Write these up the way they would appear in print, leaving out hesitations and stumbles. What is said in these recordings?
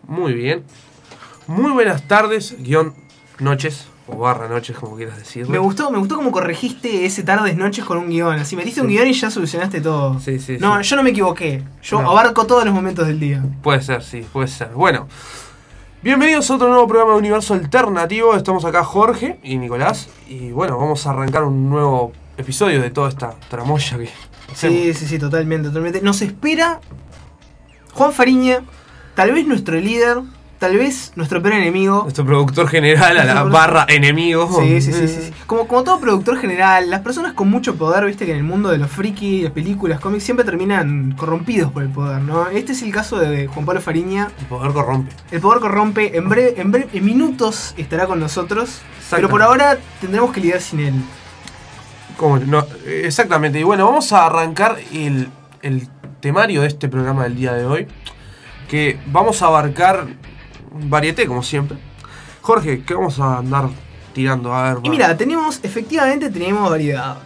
Muy bien. Muy buenas tardes, noches, o noches, como quieras decirlo. Me gustó cómo corregiste ese tardes noches con un guión. Así metiste un guión y ya solucionaste todo. Sí. No, yo no me equivoqué. Yo abarco todos los momentos del día. Puede ser, sí, puede ser. Bueno, bienvenidos a otro nuevo programa de Universo Alternativo. Estamos acá Jorge y Nicolás. Y bueno, vamos a arrancar un nuevo episodio de toda esta tramoya que hacemos. Sí, totalmente. Nos espera Juan Fariña, tal vez nuestro líder, tal vez nuestro peor enemigo. Nuestro productor general a la barra enemigo. Sí. Como todo productor general, las personas con mucho poder, viste que en el mundo de los friki, las películas, cómics, siempre terminan corrompidos por el poder, ¿no? Este es el caso de Juan Pablo Fariña. El poder corrompe. El poder corrompe. En minutos estará con nosotros, pero por ahora tendremos que lidiar sin él. ¿Cómo? No, exactamente. Y bueno, vamos a arrancar el temario de este programa del día de hoy, que vamos a abarcar varieté, como siempre. Jorge, ¿qué vamos a andar tirando? A ver, y mira, efectivamente tenemos variedad.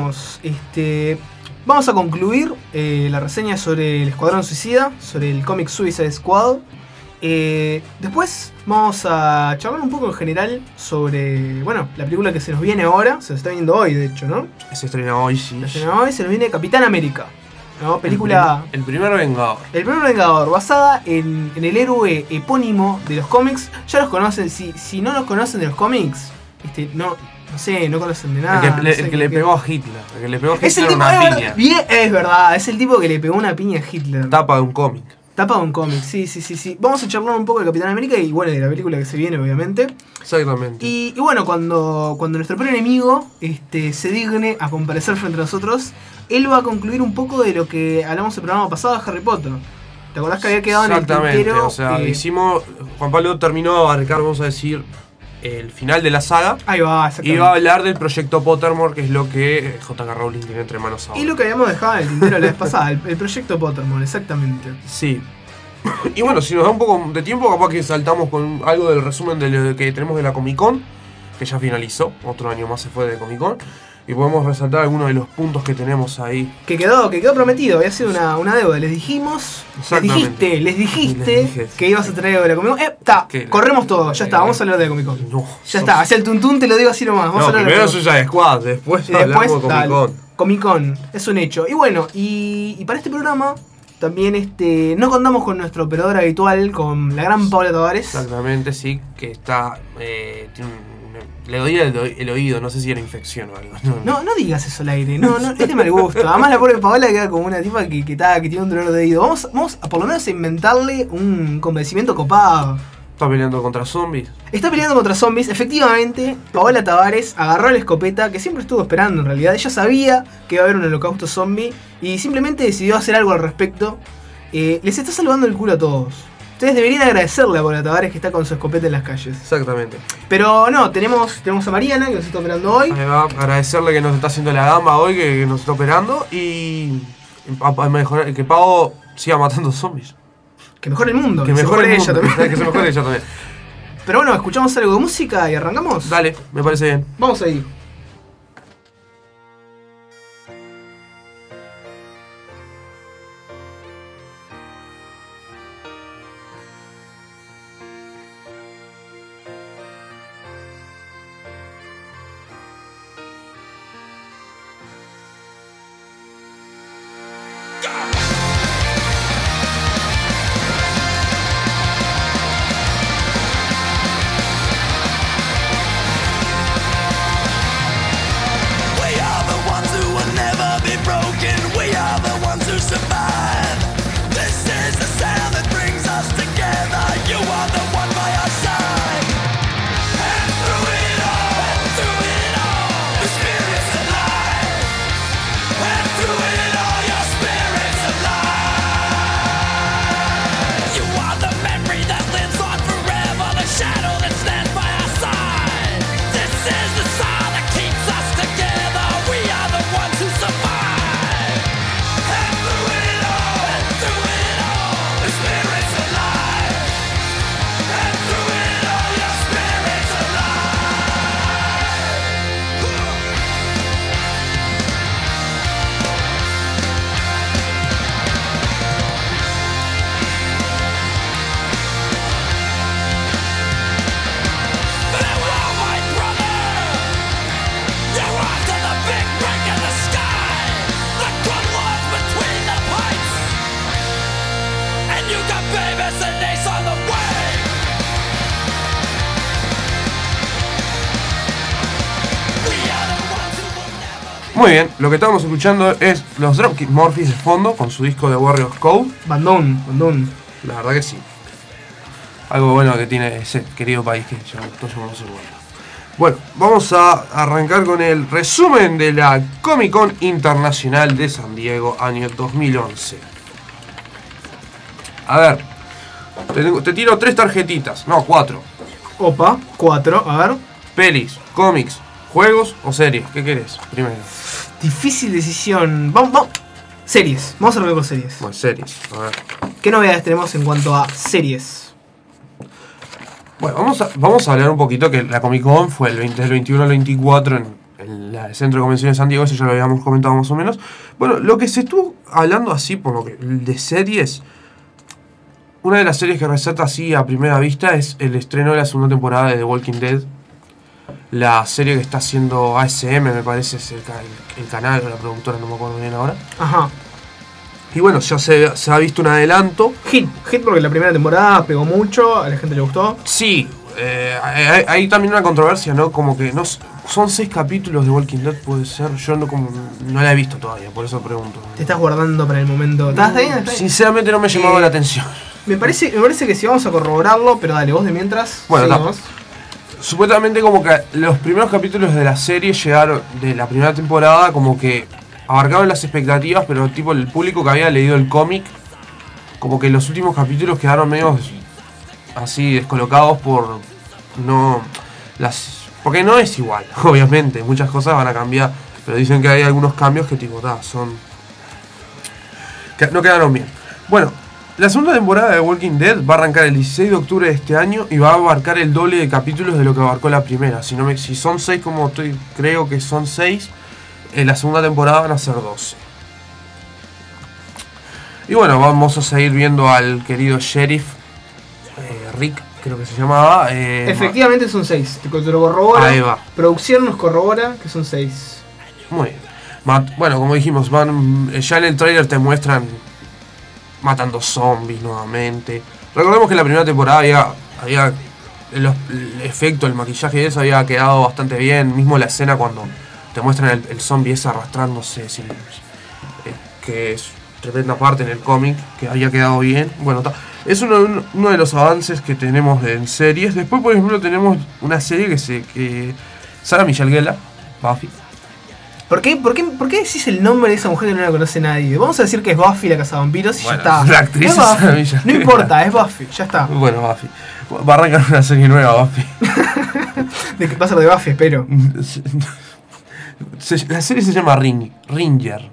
Vamos a concluir la reseña sobre el Escuadrón Suicida, sobre el cómic Suicide Squad. Después vamos a charlar un poco en general sobre, bueno, la película que se nos viene ahora. Se está viendo hoy, de hecho, ¿no? Se estrena hoy, sí. Se nos viene Capitán América, ¿no? Película... El primer Vengador. El primer Vengador, basada en el héroe epónimo de los cómics. Ya los conocen, si no los conocen de los cómics, no conocen de nada. El que le pegó a Hitler. El que le pegó a Hitler es el tipo, una piña. Bien, es verdad, es el tipo que le pegó una piña a Hitler. Tapa de un cómic, sí. Vamos a charlar un poco de Capitán América y bueno, de la película que se viene, obviamente. Exactamente. Y bueno, cuando nuestro peor enemigo se digne a comparecer frente a nosotros, él va a concluir un poco de lo que hablamos el programa pasado de Harry Potter. ¿Te acordás que había quedado en el tintero? O sea, Juan Pablo terminó de abarcar, vamos a decir, el final de la saga. Ahí va, exactamente. Y va a hablar del proyecto Pottermore, que es lo que J.K. Rowling tiene entre manos ahora. Y lo que habíamos dejado en el tintero la vez pasada, el proyecto Pottermore, exactamente. Sí. Y bueno, si nos da un poco de tiempo, capaz que saltamos con algo del resumen de lo que tenemos de la Comic Con, que ya finalizó, otro año más se fue de Comic Con, y podemos resaltar algunos de los puntos que tenemos ahí. Que quedó prometido, había sido una deuda, les dijimos, les dijiste que ibas a traer de la Comic Con. Corremos todo, ya está, vamos a hablar de la Comic Con. No, ya está, hacia el tuntún te lo digo así nomás. Vamos a hablar primero Suicide Squad, después hablamos de Comic Con. Comic Con, es un hecho. Y bueno, y para este programa también no contamos con nuestro operador habitual, con la gran Paola Tavares. Exactamente, sí, que está... le dolía el oído, no sé si era infección o algo. No digas eso al aire, no, es de mal gusto. Además la pobre Paola queda como una tipa que tiene un dolor de oído. Vamos a por lo menos a inventarle un convencimiento copado. ¿Está peleando contra zombies? Está peleando contra zombies, efectivamente. Paola Tavares agarró la escopeta, que siempre estuvo esperando en realidad. Ella sabía que iba a haber un holocausto zombie y simplemente decidió hacer algo al respecto. Les está salvando el culo a todos. Ustedes deberían agradecerle a Paola Tavares que está con su escopeta en las calles. Exactamente. Pero no, tenemos a Mariana que nos está operando hoy. Ahí va, agradecerle que nos está haciendo la gamba hoy, que nos está operando. Y a mejorar, que Pau siga matando zombies. Que mejore el mundo. Que mejore ella también. Que se mejore ella también. Pero bueno, escuchamos algo de música y arrancamos. Dale, me parece bien. Vamos ahí. Through it all, your spirit's alive. Muy bien, lo que estábamos escuchando es los Dropkick Murphys de fondo con su disco de Warriors Code. Bandón. La verdad que sí. Algo bueno que tiene ese querido país que todos llamamos el bueno. Bueno, vamos a arrancar con el resumen de la Comic Con Internacional de San Diego, año 2011. A ver, te tiro 3 tarjetitas, no, 4. Opa, 4, a ver. Pelis, cómics, juegos o series, ¿qué querés primero? Difícil decisión. Vamos. Series, vamos a arrancar con series. Bueno, series, a ver. ¿Qué novedades tenemos en cuanto a series? Bueno, vamos a hablar un poquito que la Comic Con fue del 21 al 24 en el Centro de Convenciones de San Diego, eso ya lo habíamos comentado más o menos. Bueno, lo que se estuvo hablando así, por lo que de series, una de las series que resalta así a primera vista es el estreno de la segunda temporada de The Walking Dead. La serie que está haciendo ASM, me parece, es el canal o la productora, no me acuerdo bien ahora. Ajá. Y bueno, ya se ha visto un adelanto. Hit porque la primera temporada pegó mucho, a la gente le gustó. Sí, hay también una controversia, ¿no? Como que no son 6 capítulos de Walking Dead, puede ser. Yo no la he visto todavía, por eso pregunto. Te estás guardando para el momento. ¿Estás bien? Sinceramente no me ha llamado la atención. Me parece que sí, vamos a corroborarlo, pero dale, vos de mientras. Bueno, supuestamente como que los primeros capítulos de la serie llegaron, de la primera temporada, como que abarcaban las expectativas, pero tipo el público que había leído el cómic, como que los últimos capítulos quedaron medio así descolocados porque no es igual, obviamente, muchas cosas van a cambiar, pero dicen que hay algunos cambios que tipo, que no quedaron bien. Bueno, la segunda temporada de Walking Dead va a arrancar el 16 de octubre de este año y va a abarcar el doble de capítulos de lo que abarcó la primera. Si son 6 como creo que son 6, en la segunda temporada van a ser 12. Y bueno, vamos a seguir viendo al querido sheriff Rick, creo que se llamaba. Efectivamente son 6, te lo corrobora. Ahí va. Producción nos corrobora que son 6. Muy bien. Bueno, como dijimos, ya en el trailer te muestran matando zombies nuevamente. Recordemos que en la primera temporada había el efecto, el maquillaje y eso había quedado bastante bien. Mismo la escena cuando te muestran el zombie ese arrastrándose, que es tremenda parte en el cómic, que había quedado bien. Bueno, es uno de los avances que tenemos en series. Después, por ejemplo, tenemos una serie que Sarah Michelle Gellar, Buffy. ¿Por qué decís el nombre de esa mujer que no la conoce nadie? Vamos a decir que es Buffy la cazavampiros y bueno, ya está. La actriz es Buffy. No importa, es Buffy, ya está. Bueno, Buffy. Va a arrancar una serie nueva, Buffy. ¿De qué pasa de Buffy? Espero. La serie se llama Ringer.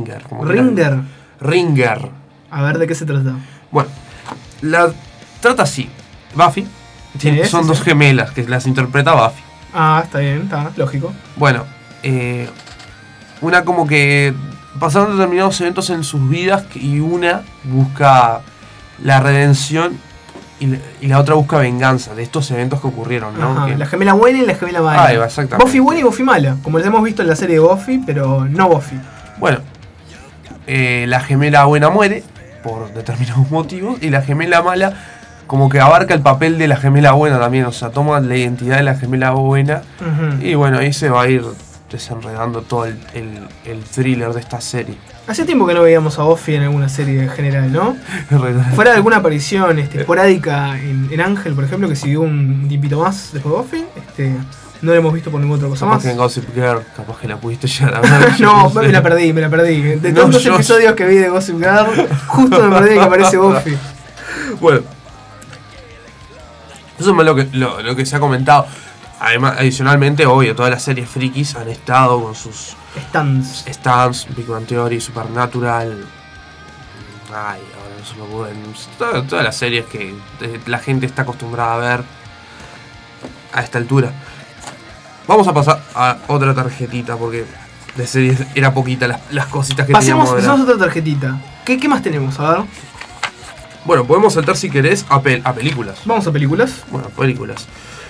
Ringer. A ver, ¿de qué se trata? Bueno, la trata así. Buffy. Son dos gemelas que las interpreta Buffy. Ah, está bien, está lógico. Bueno, una como que pasaron determinados eventos en sus vidas y una busca la redención y la otra busca venganza de estos eventos que ocurrieron, ¿no? Ajá, la gemela buena y la gemela mala. Ahí va, exactamente. Buffy buena y Buffy mala, como les hemos visto en la serie de Buffy, pero no Buffy. Bueno, la gemela buena muere por determinados motivos y la gemela mala como que abarca el papel de la gemela buena también, o sea, toma la identidad de la gemela buena. Uh-huh. Y bueno, ahí se va a ir desenredando todo el thriller de esta serie. Hace tiempo que no veíamos a Buffy en alguna serie en general, ¿no? Fuera de alguna aparición esporádica en Ángel, por ejemplo, que siguió un tiempito más después de Buffy, no la hemos visto por ninguna otra cosa capaz más. Que en Gossip Girl, capaz que la pudiste llegar a ver. No, me la perdí. De tantos episodios que vi de Gossip Girl, justo me perdí que aparece Buffy. Bueno, eso es lo que se ha comentado. Además, adicionalmente, obvio, todas las series frikis han estado con sus stands, Big Bang Theory, Supernatural. Ay, ahora no se me ocurren. Todas las series que la gente está acostumbrada a ver a esta altura. Vamos a pasar a otra tarjetita porque de series era poquita las cositas que teníamos. Pasamos a otra tarjetita. ¿Qué más tenemos? A ver. Bueno, podemos saltar si querés a películas. Vamos a películas. Bueno, películas.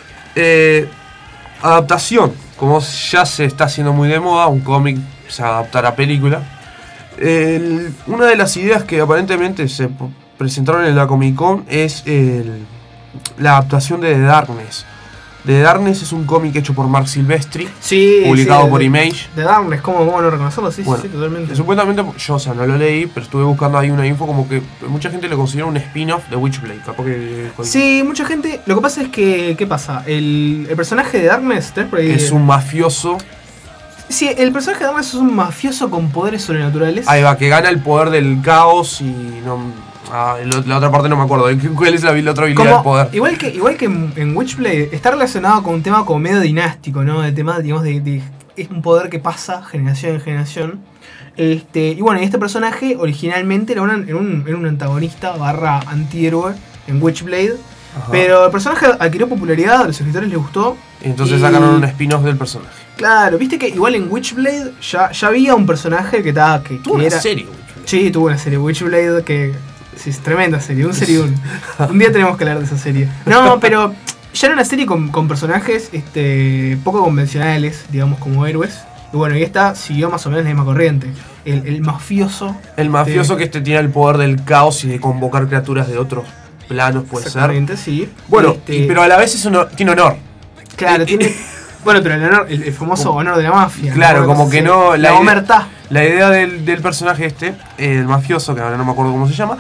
Adaptación. Como ya se está haciendo muy de moda, un cómic se va a adaptar a película. Una de las ideas que aparentemente se presentaron en la Comic Con es la adaptación de The Darkness. The Darkness es un cómic hecho por Mark Silvestri, Sí, publicado sí, por Image. The Darkness, ¿cómo no reconocerlo? Sí, Bueno, sí, totalmente. Supuestamente, yo, o sea, no lo leí, pero estuve buscando ahí una info como que mucha gente lo considera un spin-off de Witchblade. Capaz que. Sí, mucha gente. Lo que pasa es que, ¿qué pasa? El personaje de Darkness, ¿tenés por ahí? Es un mafioso. Sí, el personaje de Darkness es un mafioso con poderes sobrenaturales. Ahí va, que gana el poder del caos y no. La otra parte no me acuerdo. ¿Cuál es la otra habilidad del poder? Igual que en Witchblade está relacionado con un tema como medio dinástico, ¿no? De tema, digamos, es un poder que pasa generación en generación. Y bueno, este personaje originalmente era era un antagonista barra antihéroe en Witchblade. Ajá. Pero el personaje adquirió popularidad, a los escritores les gustó. Entonces sacaron un spin-off del personaje. Claro, viste que igual en Witchblade ya había un personaje que Tuvo una era... serie, Witchblade. Sí, tuvo una serie Witchblade que... Sí, es tremenda serie, un serión. Un día tenemos que hablar de esa serie. No, pero ya era una serie con personajes poco convencionales, digamos, como héroes. Y bueno, y esta siguió más o menos la misma corriente. El mafioso. El mafioso que tiene el poder del caos y de convocar criaturas de otros planos, puede ser. Exactamente, sí. Bueno, pero a la vez eso tiene honor. Claro, tiene... Bueno, pero el famoso honor de la mafia. Claro, ¿no? como que no... La omertá. La idea del personaje el mafioso, que ahora no me acuerdo cómo se llama,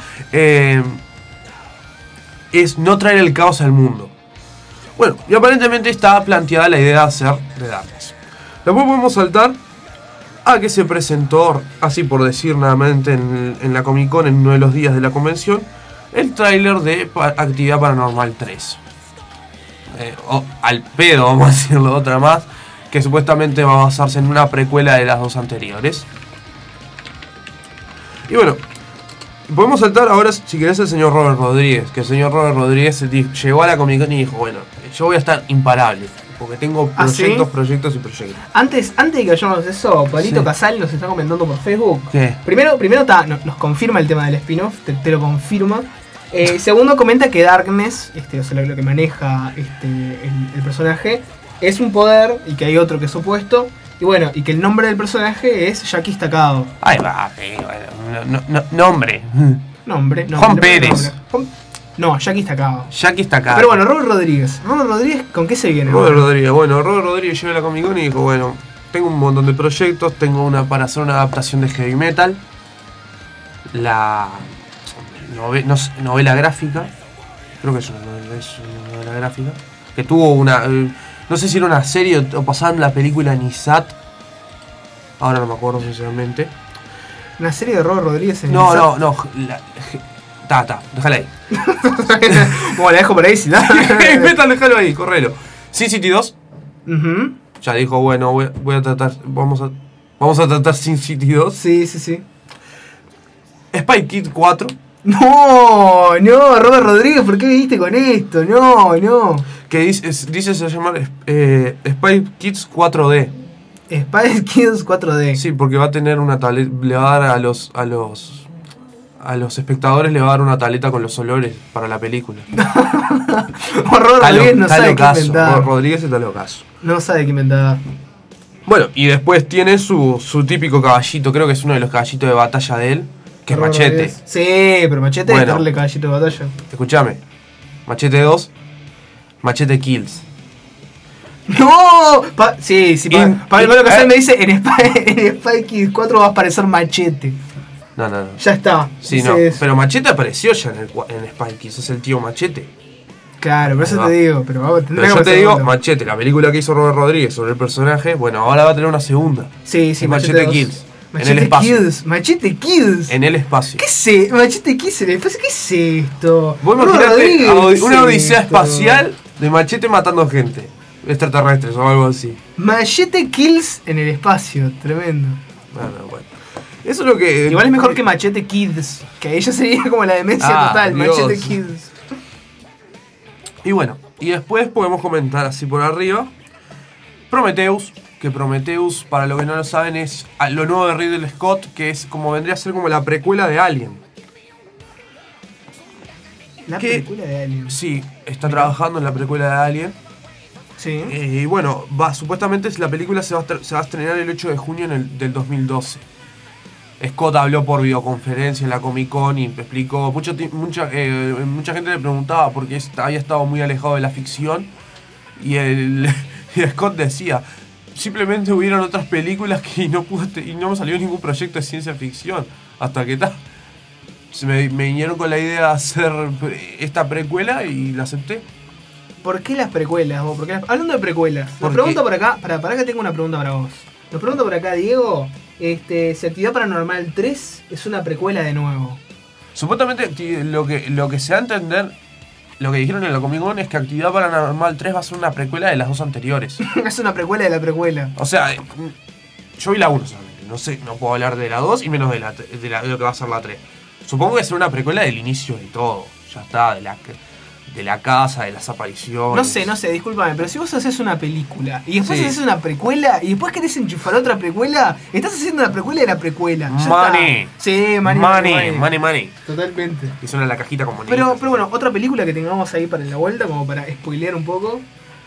es no traer el caos al mundo. Bueno, y aparentemente está planteada la idea de hacer The Darkness. Después podemos saltar a que se presentó, así por decir nuevamente, en la Comic Con, en uno de los días de la convención, el tráiler de Actividad Paranormal 3. Al pedo, vamos a decirlo otra más, que supuestamente va a basarse en una precuela de las dos anteriores. Y bueno, podemos saltar ahora, si querés, al señor Robert Rodríguez. Que el señor Robert Rodríguez llegó a la Comic Con y dijo, bueno, yo voy a estar imparable, porque tengo proyectos. Antes de que vayamos a eso, Pablito Sí. Casal nos está comentando por Facebook. ¿Qué? Primero nos confirma el tema del spin-off, te lo confirma. Segundo, comenta que Darkness, o sea, lo que maneja el personaje, es un poder y que hay otro que es opuesto. Y bueno, y que el nombre del personaje es Jackie Estacado. Ahí va, nombre. Nombre. Juan Pérez. No, Jackie Estacado. Jackie está acá. Pero bueno, Robert Rodríguez. Robert Rodríguez, ¿con qué se viene? Robert Rodríguez. Bueno, Robert Rodríguez llegó a la Comic Con y dijo, bueno, tengo un montón de proyectos, tengo para hacer una adaptación de Heavy Metal. La novela gráfica. Creo que es una novela gráfica. Que tuvo una... no sé si era una serie o pasaban la película Nisat. Ahora no me acuerdo sinceramente. ¿Una serie de Robert Rodríguez en No. Déjala ahí. Bueno, la dejo por ahí si da. Heavy Metal, déjalo ahí, correlo. Sin City 2. Ujú. Ya dijo, bueno, voy a tratar. Vamos a tratar Sin City 2. Sí. Spy Kid 4. No, Robert Rodríguez, ¿por qué viniste con esto? No. Que dice se llama Spy Kids 4D. Spy Kids 4D. Sí, porque va a tener una tableta. Le va a dar a los espectadores le va a dar una tableta con los olores para la película. Robert Rodríguez no sabe qué Robert inventar. Rodríguez está locazo. No sabe qué inventar. Bueno, y después tiene su típico caballito, creo que es uno de los caballitos de batalla de él, que es Robert Machete. Rodríguez. Sí, pero Machete es darle caballito de batalla. Escuchame, Machete 2, Machete Kills. ¡No! Sí, Pablo Casal me dice, en Spy Kids 4 va a aparecer Machete. No. Ya está. Sí, Dice no. eso. Pero Machete apareció ya en Spy Kids, es el tío Machete. Claro, por eso te digo, pero Pero yo te digo, Machete, la película que hizo Robert Rodríguez sobre el personaje, bueno, ahora va a tener una segunda. Sí, Machete 2. Kills. Machete En el espacio. Kills. Machete Kills. En el espacio. ¿Qué es esto? Machete Kills en el espacio. ¿Qué es esto? Vos Robert imaginate Rodríguez, ¿qué una es odisea esto? espacial de Machete matando gente. Extraterrestres o algo así. Machete Kills en el espacio. Tremendo. Bueno. Eso es lo que... Igual es mejor que Machete Kids. Que ella sería como la demencia total. Dios. Machete Kids. Y bueno, y después podemos comentar así por arriba. Prometheus. Que Prometheus, para los que no lo saben, es lo nuevo de Ridley Scott. Que es como vendría a ser como la precuela de Alien. La ¿Qué? película de Alien. Sí, está trabajando en la precuela de Alien. Sí. Y bueno, supuestamente la película se va a estrenar el 8 de junio del 2012. Scott habló por videoconferencia en la Comic Con y explicó. Mucha gente le preguntaba porque había estado muy alejado de la ficción. y Scott decía, simplemente hubieron otras películas que no me salió ningún proyecto de ciencia ficción. Hasta que me vinieron con la idea de hacer esta precuela y la acepté. ¿Por qué las precuelas? Hablando de precuelas, nos pregunta por acá, para que tengo una pregunta para vos. Nos pregunta por acá Diego, si Actividad Paranormal 3 es una precuela de nuevo. Supuestamente lo que se da a entender, lo que dijeron en la Comic Con es que Actividad Paranormal 3 va a ser una precuela de las dos anteriores. Es una precuela de la precuela. O sea, yo vi la 1 solamente, no sé, no puedo hablar de la 2 y menos de lo que va a ser la 3. Supongo que va a ser una precuela del inicio de todo, ya está, de la casa, de las apariciones. No sé, discúlpame, pero si vos haces una película y después Sí. haces una precuela y después querés enchufar otra precuela, estás haciendo una precuela de la precuela. Ya Money. está. Sí, money. Totalmente. Y suena la cajita como Pero bueno, otra película que tengamos ahí para la vuelta, como para spoilear un poco.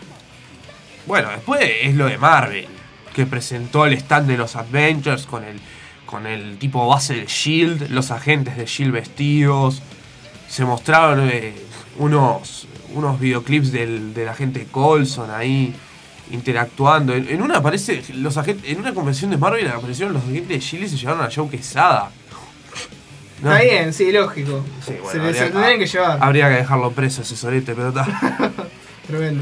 Bueno, después es lo de Marvel, que presentó el stand de los Avengers con el tipo base del S.H.I.E.L.D., los agentes de S.H.I.E.L.D. vestidos. Se mostraron unos videoclips del agente Coulson ahí interactuando. En una aparece en una convención de Marvel aparecieron los agentes de S.H.I.E.L.D. y se llevaron a Joe Quesada. No. Está bien, sí, lógico. Sí, bueno, se tendrían que llevar. Habría que dejarlo preso ese sorete, pero está. Tremendo.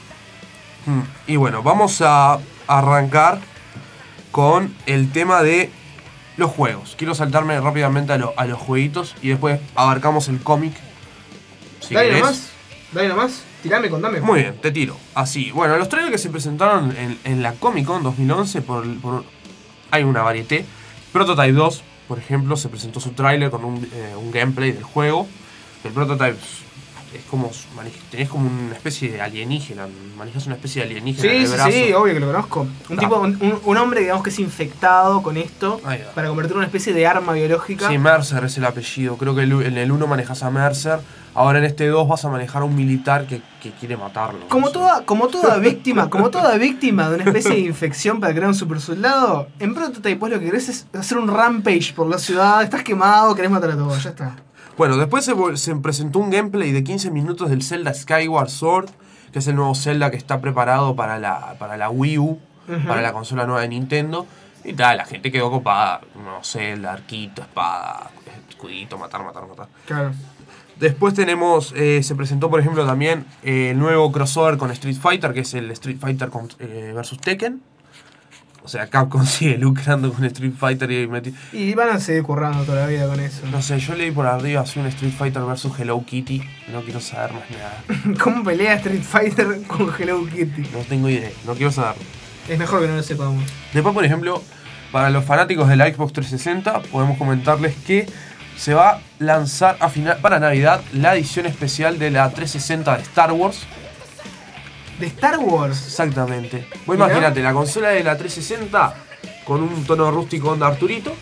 Y bueno, vamos a arrancar con el tema de los juegos. Quiero saltarme rápidamente a los jueguitos y después abarcamos el cómic. Si Dale querés. nomás. Tirame, contame. Muy bien, te tiro. Así, bueno, los trailers que se presentaron en la Comic Con 2011 hay una varieté. Prototype 2, por ejemplo, se presentó su trailer con un gameplay del juego. El Prototype es como tenés como una especie de alienígena, manejas una especie de alienígena en el brazo. Sí, obvio que lo conozco. Un hombre, digamos, que es infectado con esto Ahí va. para convertirlo en una especie de arma biológica. Sí, Mercer es el apellido. Creo que en el 1 manejas a Mercer. Ahora en este 2 vas a manejar a un militar que quiere matarlo. Como no sé. toda víctima de una especie de infección para crear un super soldado, en Prototype vos lo que querés es hacer un rampage por la ciudad, estás quemado, querés matar a todos, ya está. Bueno, después se presentó un gameplay de 15 minutos del Zelda Skyward Sword, que es el nuevo Zelda que está preparado para la Wii U, para la consola nueva de Nintendo. Y tal, la gente quedó copada. No sé, el arquito, espada, escudito, matar. Claro. Después se presentó por ejemplo también el nuevo crossover con Street Fighter, que es el Street Fighter versus Tekken. O sea, Capcom sigue lucrando con Street Fighter Y van a seguir currando toda la vida con eso. no sé, yo leí por arriba así un Street Fighter versus Hello Kitty. No quiero saber más nada. ¿Cómo pelea Street Fighter con Hello Kitty? No tengo idea, no quiero saber. Es mejor que no lo sepamos. Después, por ejemplo, para los fanáticos de la Xbox 360, podemos comentarles que se va a lanzar para Navidad la edición especial de la 360 de Star Wars. ¿De Star Wars? Exactamente. Vos Mirá. imaginate la consola de la 360 con un tono rústico onda Arturito,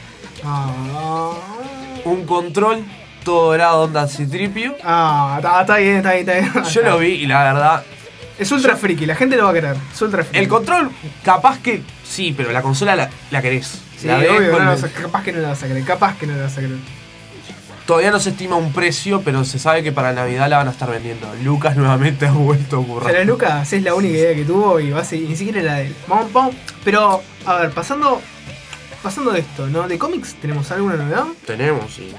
un control todo dorado onda Citripio. Está bien. Yo lo vi y la verdad, Es ultra friki, la gente lo va a querer. Es ultra friki. el control capaz que sí, pero la consola la querés. Sí, La ves obvio, con capaz que no la vas a querer. Todavía no se estima un precio, pero se sabe que para Navidad la van a estar vendiendo. Lucas nuevamente ha vuelto a ocurrir. Pero Lucas es la única idea que tuvo y ni siquiera era de él. Vamos. Pero, a ver, pasando de esto, ¿no? ¿De cómics tenemos alguna novedad? Tenemos, sí.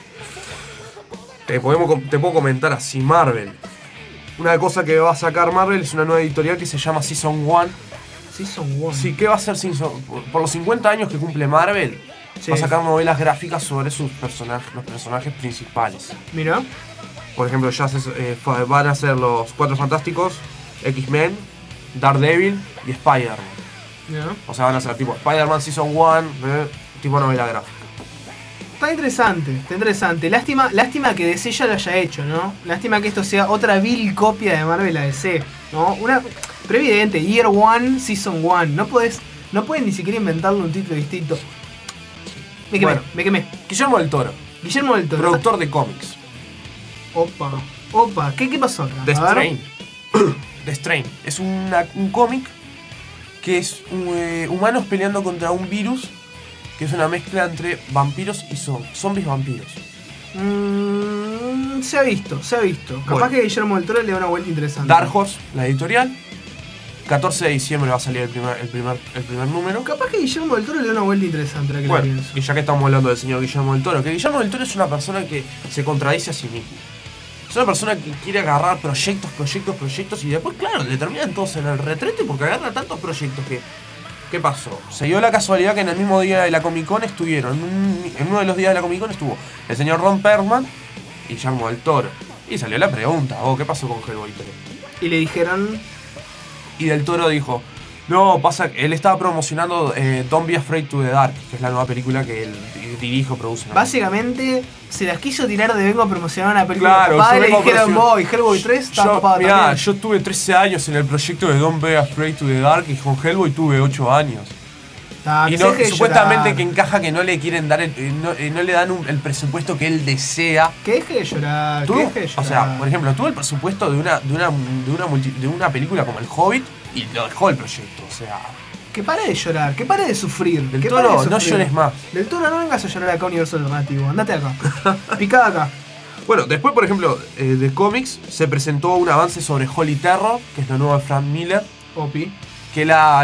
Te puedo comentar así, Marvel. Una cosa que va a sacar Marvel es una nueva editorial que se llama Season 1. Season 1. Sí, ¿qué va a hacer Season? Por los 50 años que cumple Marvel, Sí. va a sacar novelas gráficas sobre los personajes principales. Mira. Por ejemplo, ya van a ser los Cuatro Fantásticos, X-Men, Daredevil y Spider-Man. Mira. O sea, van a ser tipo Spider-Man Season 1, tipo novela gráfica. Está interesante. Lástima que DC ya lo haya hecho, ¿no? Lástima que esto sea otra vil copia de Marvel a DC, ¿no? Pero evidente, Year One, Season 1. No puedes ni siquiera inventarle un título distinto. Me quemé. Guillermo del Toro, Guillermo del Toro. productor de cómics. Opa. ¿Qué pasó acá? The A ver. Strain. The Strain. Es un cómic que es humanos peleando contra un virus que es una mezcla entre vampiros y zombies vampiros. Se ha visto. Capaz Bueno. que Guillermo del Toro le da una vuelta interesante. Dark Horse, la editorial. 14 de diciembre va a salir el primer número. Capaz que Guillermo del Toro le da una vuelta interesante, ahora que lo Bueno, pienso. y ya que estamos hablando del señor Guillermo del Toro, que Guillermo del Toro es una persona que se contradice a sí mismo. Es una persona que quiere agarrar proyectos y después, claro, le terminan todos en el retrete porque agarra tantos proyectos que... ¿Qué pasó? Se dio la casualidad que en el mismo día de la Comic Con estuvieron, en uno de los días de la Comic Con estuvo el señor Ron Perlman y Guillermo del Toro. Y salió la pregunta, ¿qué pasó con Hellboy 3? Y le dijeron... Y del Toro dijo, no, pasa que él estaba promocionando Don't Be Afraid to the Dark, que es la nueva película que él dirige o produce. Básicamente se las quiso tirar de vengo a promocionar una película. Claro, Padre, yo le vengo a dijeron, promocionar- Hellboy 3 está copado Mirá, también. yo tuve 13 años en el proyecto de Don't Be Afraid to the Dark y con Hellboy tuve 8 años. Ah, Y que no, se deje de supuestamente llorar. que encaja que no le quieren dar no le dan el presupuesto que él desea. Que deje de llorar, que Tuvo- deje de llorar. o sea, por ejemplo, tuvo el presupuesto de una película como El Hobbit y lo dejó el proyecto. O sea, Que pare de llorar, que pare de sufrir. Del que Toro, pare de no sufrir. llores más. Del Toro, no vengas a llorar acá a Universo Alternativo. Andate acá. Picada acá. bueno, después, por ejemplo, de cómics se presentó un avance sobre Holy Terror, que es lo nuevo de Frank Miller. Opi. Que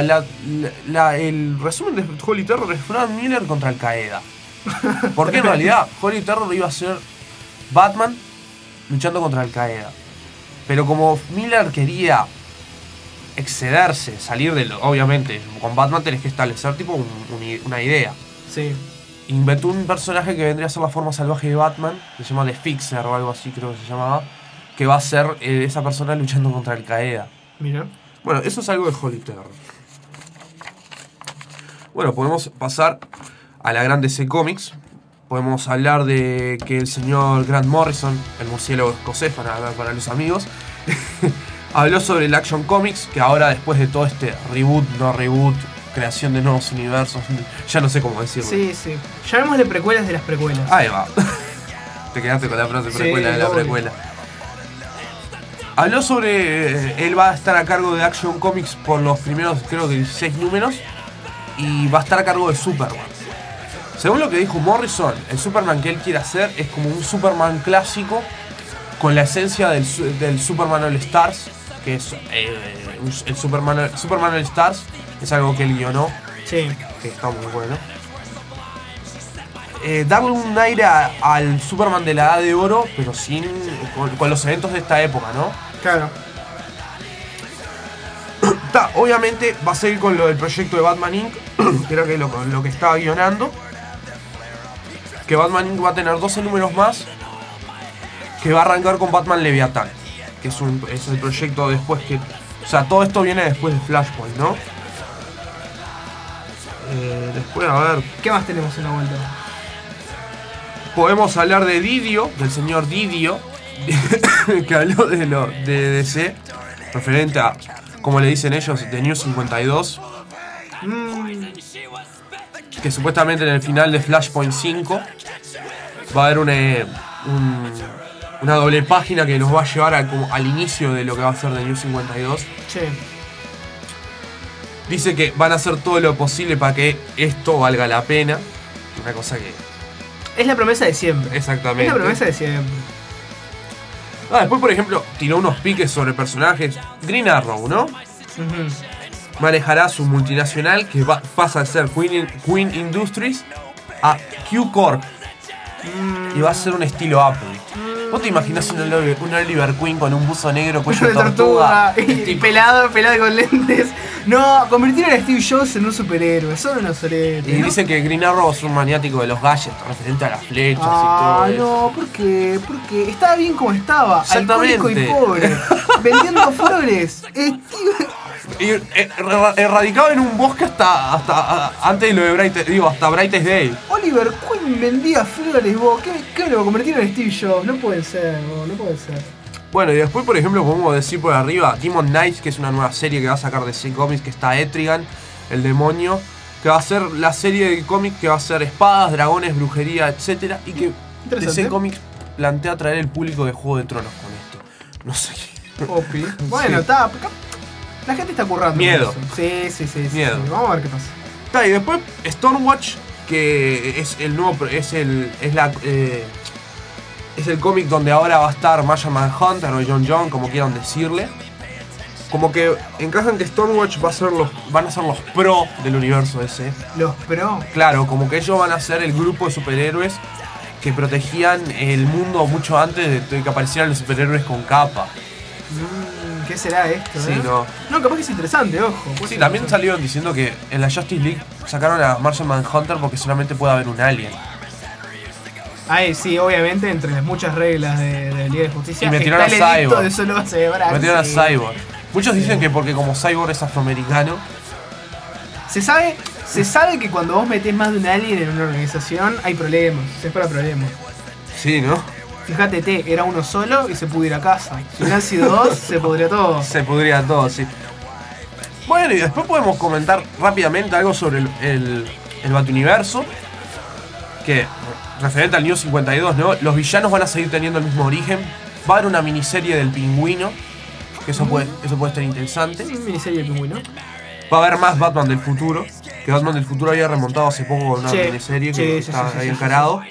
el resumen de Holy Terror es Frank Miller contra Al Qaeda. Porque en realidad Holy Terror iba a ser Batman luchando contra Al Qaeda. Pero como Miller quería excederse, salir de lo. Obviamente, con Batman tenés que establecer tipo una idea. Sí. Inventó un personaje que vendría a ser la forma salvaje de Batman, que se llama The Fixer o algo así, creo que se llamaba. Que va a ser esa persona luchando contra Al Qaeda. Mira. Bueno, eso es algo de Holy Terror. Bueno, podemos pasar a la gran DC Comics. Podemos hablar de que el señor Grant Morrison, el murciélago escocés para los amigos, habló sobre el Action Comics, que ahora después de todo este reboot, no reboot, creación de nuevos universos, ya no sé cómo decirlo. Sí. Llamémosle precuelas de las precuelas. Ahí va. Te quedaste con la frase Sí, precuela de la obvio. precuela. Habló sobre. Él va a estar a cargo de Action Comics por los primeros, creo que 16 números. Y va a estar a cargo de Superman. Según lo que dijo Morrison, el Superman que él quiere hacer es como un Superman clásico con la esencia del Superman All Stars, que es el Superman All Stars, es algo que él guionó, Sí. que está muy bueno. Darle un aire al Superman de la Edad de Oro, pero con los eventos de esta época, ¿no? Claro. Obviamente va a seguir con lo del proyecto de Batman Inc., creo que lo que estaba guionando. Que Batman Inc. va a tener 12 números más, que va a arrancar con Batman Leviathan, que es el proyecto después que... O sea, todo esto viene después de Flashpoint, ¿no? Después, a ver... ¿Qué más tenemos en la vuelta? Podemos hablar de Didio, del señor Didio, que habló de DC, referente a, como le dicen ellos, de New 52, que supuestamente en el final de Flashpoint 5 va a haber una doble página que nos va a llevar al inicio de lo que va a ser de New 52. Sí. Dice que van a hacer todo lo posible para que esto valga la pena. Una cosa que... Es la promesa de siempre. Exactamente. Es la promesa de siempre. Después, por ejemplo, tiró unos piques sobre personajes. Green Arrow, ¿no? Ujú. Manejará su multinacional que pasa de ser Queen Industries a Q Corp. Y va a ser un estilo Apple. ¿Vos te imaginas un Oliver Queen con un buzo negro, cuello de De tortuga? y pelado con lentes. No, convirtieron a Steve Jobs en un superhéroe. Son unos soretes. Y dicen que Green Arrow es un maniático de los gadgets, referente a las flechas y todo eso. No, ¿por qué? Porque estaba bien como estaba. Exactamente. Alcohólico y pobre. Vendiendo flores. Y erradicado en un bosque hasta antes de lo de hasta Brightest Day. Oliver Queen vendía flores, vos. ¿Qué lo convirtieron en Steve Jobs? No puede ser, vos, no puede ser. Bueno, y después, por ejemplo, podemos decir por arriba Demon Knights, que es una nueva serie que va a sacar DC Comics, que está Etrigan, el demonio, que va a ser la serie de cómics que va a ser espadas, dragones, brujería, etc. Y que DC Comics plantea traer el público de Juego de Tronos con esto. No sé qué. Opi. Bueno, está. La gente está currando. Miedo. Con eso. Sí. Miedo. Vamos a ver qué pasa. Y después Stormwatch, que es el nuevo. Es es el cómic donde ahora va a estar Martian Manhunter o John, como quieran decirle. Como que encajan que Stormwatch van a ser los pro del universo ese. Los pro. Claro, como que ellos van a ser el grupo de superhéroes que protegían el mundo mucho antes de que aparecieran los superhéroes con capa. ¿Qué será esto? Sí, no. No, capaz que es interesante, ojo. Sí, también salieron diciendo que en la Justice League sacaron a Martian Manhunter porque solamente puede haber un alien. Ay, sí, obviamente, entre las muchas reglas de Liga de Justicia. Y metieron a Cyborg. Eso lo va a celebrar. Metieron a Cyborg. Muchos dicen que porque como Cyborg es afroamericano. Se sabe que cuando vos metés más de un alien en una organización hay problemas, se espera problemas. Sí, ¿no? Fíjate, era uno solo y se pudo ir a casa. Si hubieran sido dos, se podría todo. Se podría todo, sí. Bueno, y después podemos comentar rápidamente algo sobre el Batuniverso. Que, referente al New 52, ¿no? Los villanos van a seguir teniendo el mismo origen. Va a haber una miniserie del Pingüino. Que eso puede estar interesante. Sí, miniserie del Pingüino. Va a haber más Batman del futuro. Que Batman del futuro había remontado hace poco con una miniserie que estaba ahí encarado.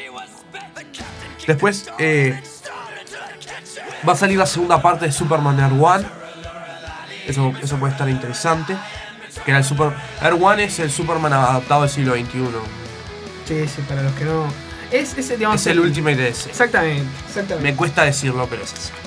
Después va a salir la segunda parte de Superman Air One. Eso puede estar interesante. Que era Air One es el Superman adaptado del siglo XXI. Sí, para los que no. Es el Ultimate DC. Exactamente. Me cuesta decirlo, pero es así.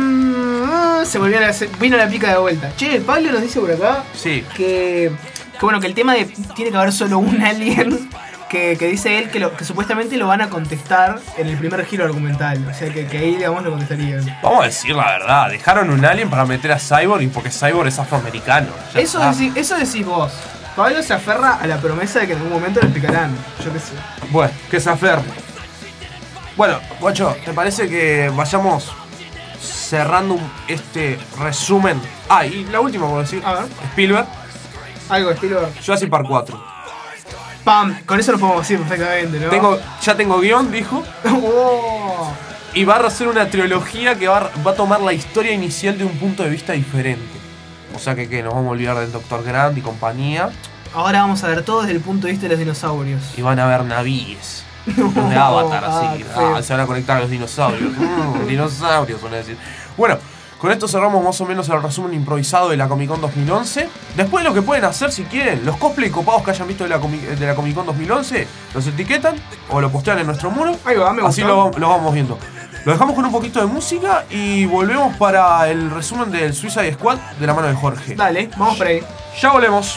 Vino la pica de vuelta. Che, Pablo nos dice por acá que bueno, que el tema de tiene que haber solo un alien. Que dice él que supuestamente lo van a contestar en el primer giro argumental. O sea que ahí, digamos, lo contestarían. Vamos a decir la verdad. Dejaron un alien para meter a Cyborg y porque Cyborg es afroamericano. Eso decís vos. Pablo se aferra a la promesa de que en algún momento lo explicarán. Yo qué sé. Bueno, que se aferre. Bueno, Guacho, ¿te parece que vayamos cerrando este resumen? Y la última, por decir. A ver. Spielberg. Algo de Spielberg. Jurassic Park 4. ¡Pam! Con eso lo podemos decir perfectamente, ¿no? Ya tengo guión, dijo. Oh. Y va a hacer una trilogía que va a tomar la historia inicial de un punto de vista diferente. O sea que nos vamos a olvidar del Dr. Grant y compañía. Ahora vamos a ver todo desde el punto de vista de los dinosaurios. Y van a ver navíes. De Avatar, así. Se van a conectar a los dinosaurios. Dinosaurios, van a decir. Bueno, con esto cerramos más o menos el resumen improvisado de la Comic Con 2011. Después lo que pueden hacer si quieren, los cosplay copados que hayan visto de la Comic Con 2011, los etiquetan o lo postean en nuestro muro. Ahí va, me gusta. Así lo vamos viendo. Lo dejamos con un poquito de música y volvemos para el resumen del Suicide Squad de la mano de Jorge. Dale, vamos por ahí. Ya volvemos.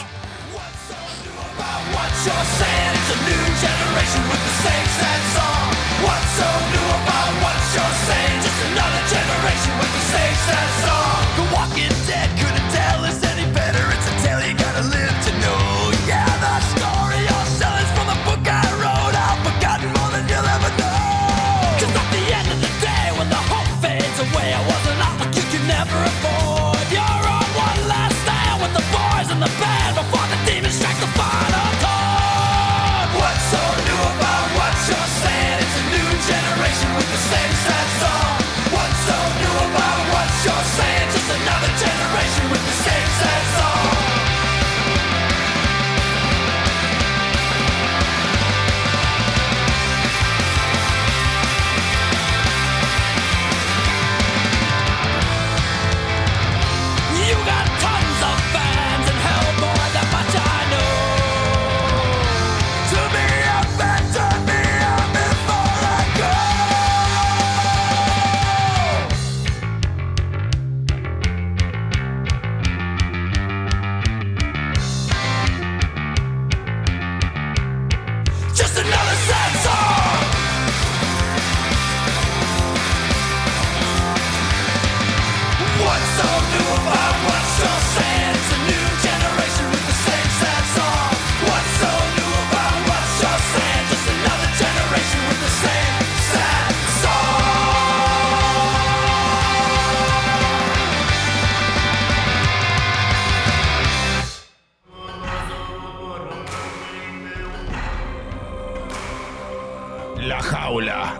La Jaula.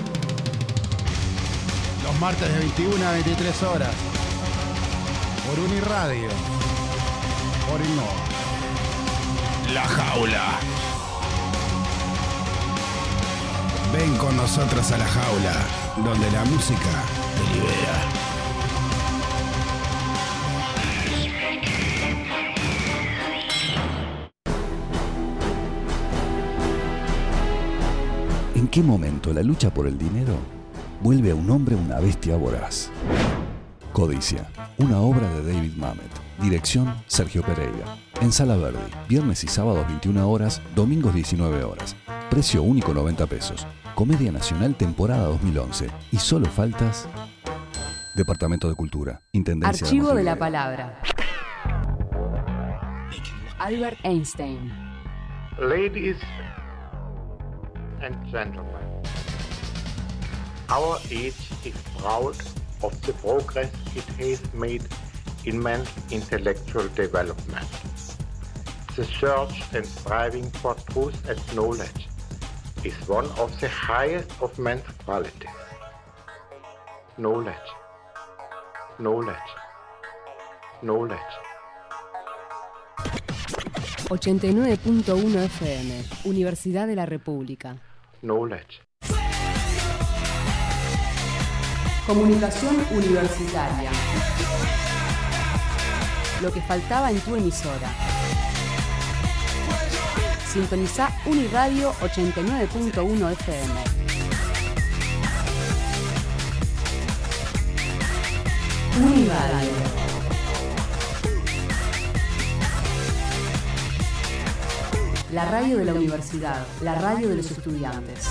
Los martes de 21 a 23 horas. Por Uniradio. Por Innova. La Jaula. Ven con nosotros a la jaula, donde la música te libera. ¿En qué momento la lucha por el dinero vuelve a un hombre una bestia voraz? Codicia, una obra de David Mamet. Dirección Sergio Pereira. En Sala Verdi, viernes y sábados 21 horas, domingos 19 horas. Precio único 90 pesos. Comedia Nacional temporada 2011. Y solo faltas... Departamento de Cultura, Intendencia Archivo de de la Montevideo. palabra. Albert Einstein. Ladies and gentlemen, our age is proud of the progress it has made in man's intellectual development. The search and striving for truth and knowledge is one of the highest of man's qualities. Knowledge, knowledge, knowledge. 89.1 FM, Universidad de la República. Knowledge. Comunicación universitaria. Lo que faltaba en tu emisora. Sintoniza Uniradio 89.1 FM. Uniradio. La radio de la universidad, la radio de los estudiantes.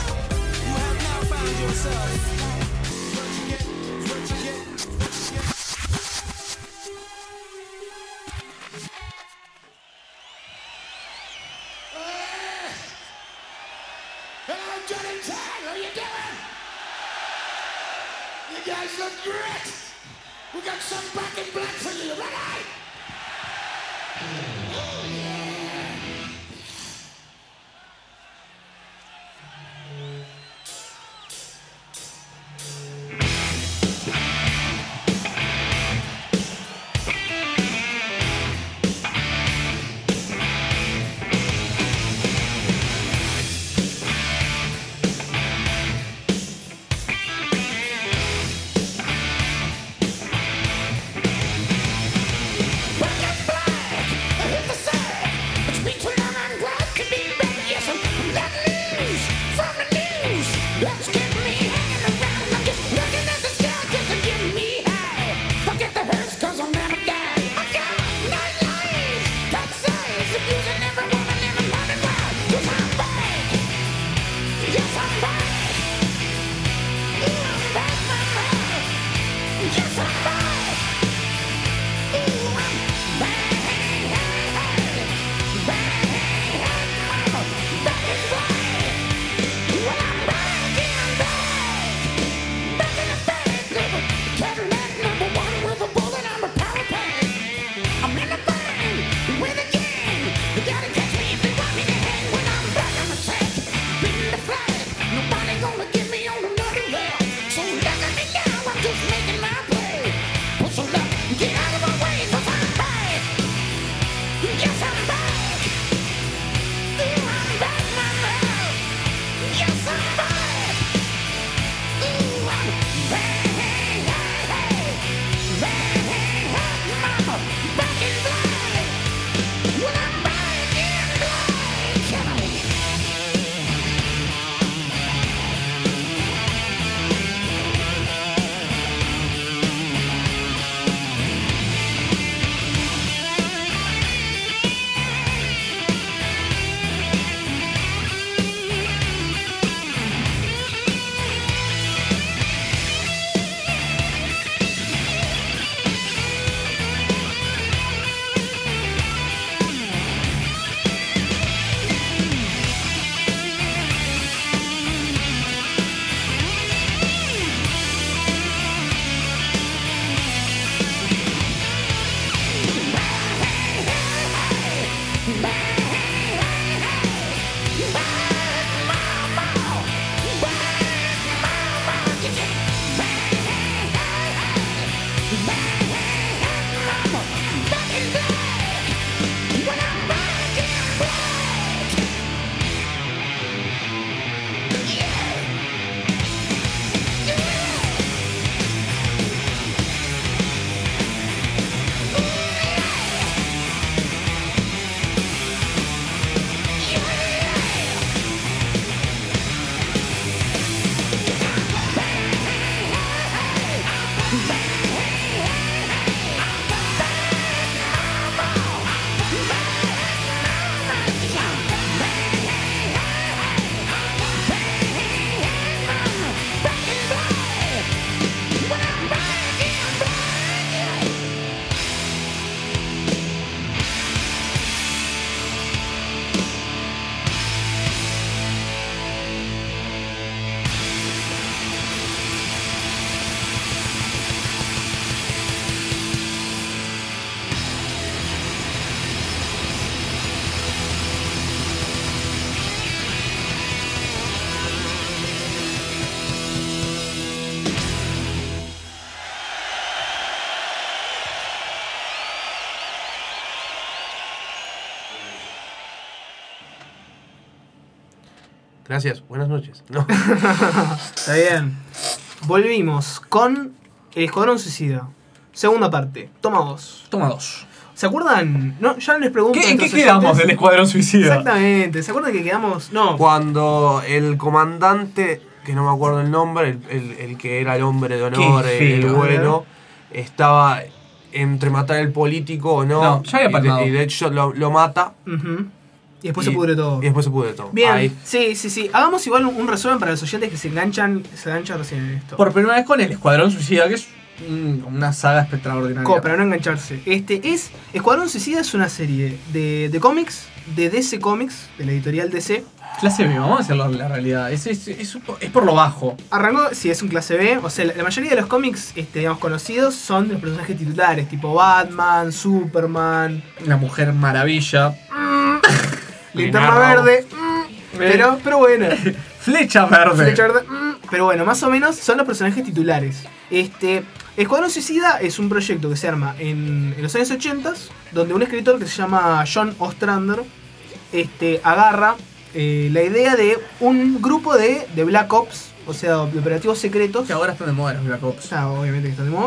Gracias, buenas noches. No. Está bien. Volvimos con El Escuadrón Suicida. Segunda parte. Toma 2. Toma 2. ¿Se acuerdan? No, ya no les pregunto. ¿En qué quedamos del Escuadrón Suicida? Exactamente. ¿Se acuerdan que quedamos? No. Cuando el comandante, que no me acuerdo el nombre, el que era el hombre de honor, Qué feo, el bueno, estaba entre matar al político o no. No, ya había palmado. Y de hecho lo mata. Ujú. Y después se pudre todo. Y después se pudre todo. Bien, Ahí. sí. Hagamos igual un resumen para los oyentes que se enganchan recién en esto. Por primera vez con el Escuadrón Suicida, que es una saga extraordinaria. Para no engancharse. Escuadrón Suicida es una serie de cómics, de DC Comics, de la editorial DC. Clase B, vamos a hacerlo la realidad. Es por lo bajo. Arrancó, sí, es un clase B. O sea, la mayoría de los cómics, digamos, conocidos son de los personajes titulares, tipo Batman, Superman, La Mujer Maravilla. Linterna Verde. Pero bueno. Flecha Verde. Flecha Verde. Pero bueno, más o menos son los personajes titulares. Escuadrón Suicida es un proyecto que se arma en los años 80, donde un escritor que se llama John Ostrander agarra la idea de un grupo de Black Ops, o sea, de operativos secretos. Que ahora están de moda los Black Ops. Obviamente que están de moda.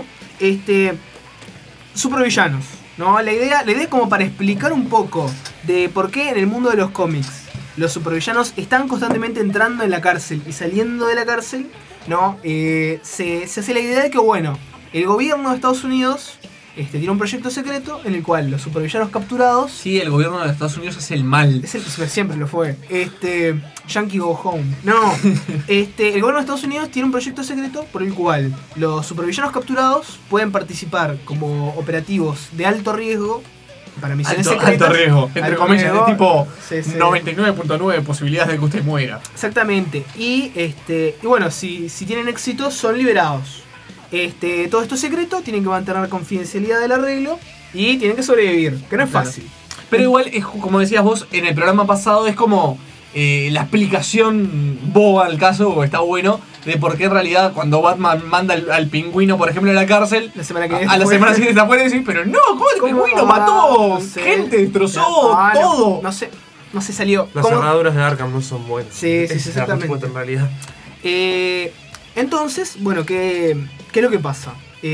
Supervillanos, ¿no? La idea es como para explicar un poco de por qué en el mundo de los cómics los supervillanos están constantemente entrando en la cárcel y saliendo de la cárcel, ¿no? Se hace la idea de que, bueno, el gobierno de Estados Unidos tiene un proyecto secreto en el cual los supervillanos capturados... Sí, el gobierno de Estados Unidos es el mal. Siempre lo fue. Yankee Go Home. No. El gobierno de Estados Unidos tiene un proyecto secreto por el cual los supervillanos capturados pueden participar como operativos de alto riesgo para misiones secretas. Alto riesgo. Entre comillas, de tipo Sí. 99.9 posibilidades de que usted muera. Exactamente. Y bueno, si tienen éxito, son liberados. Todo esto es secreto, tienen que mantener confidencialidad del arreglo y tienen que sobrevivir, que no es Claro. fácil. Pero igual, es como decías vos, en el programa pasado es como la explicación boba al caso, o está bueno, de por qué en realidad cuando Batman manda al pingüino, por ejemplo, a la cárcel, La semana que a viene la semana siguiente está afuera y decís, pero no, ¿cómo el pingüino mató No sé. gente, destrozó todo? No sé, salió. Las ¿Cómo? cerraduras de Arkham no son buenas. Sí, Esa es la exactamente. respuesta en realidad. Entonces, bueno, ¿qué es lo que pasa?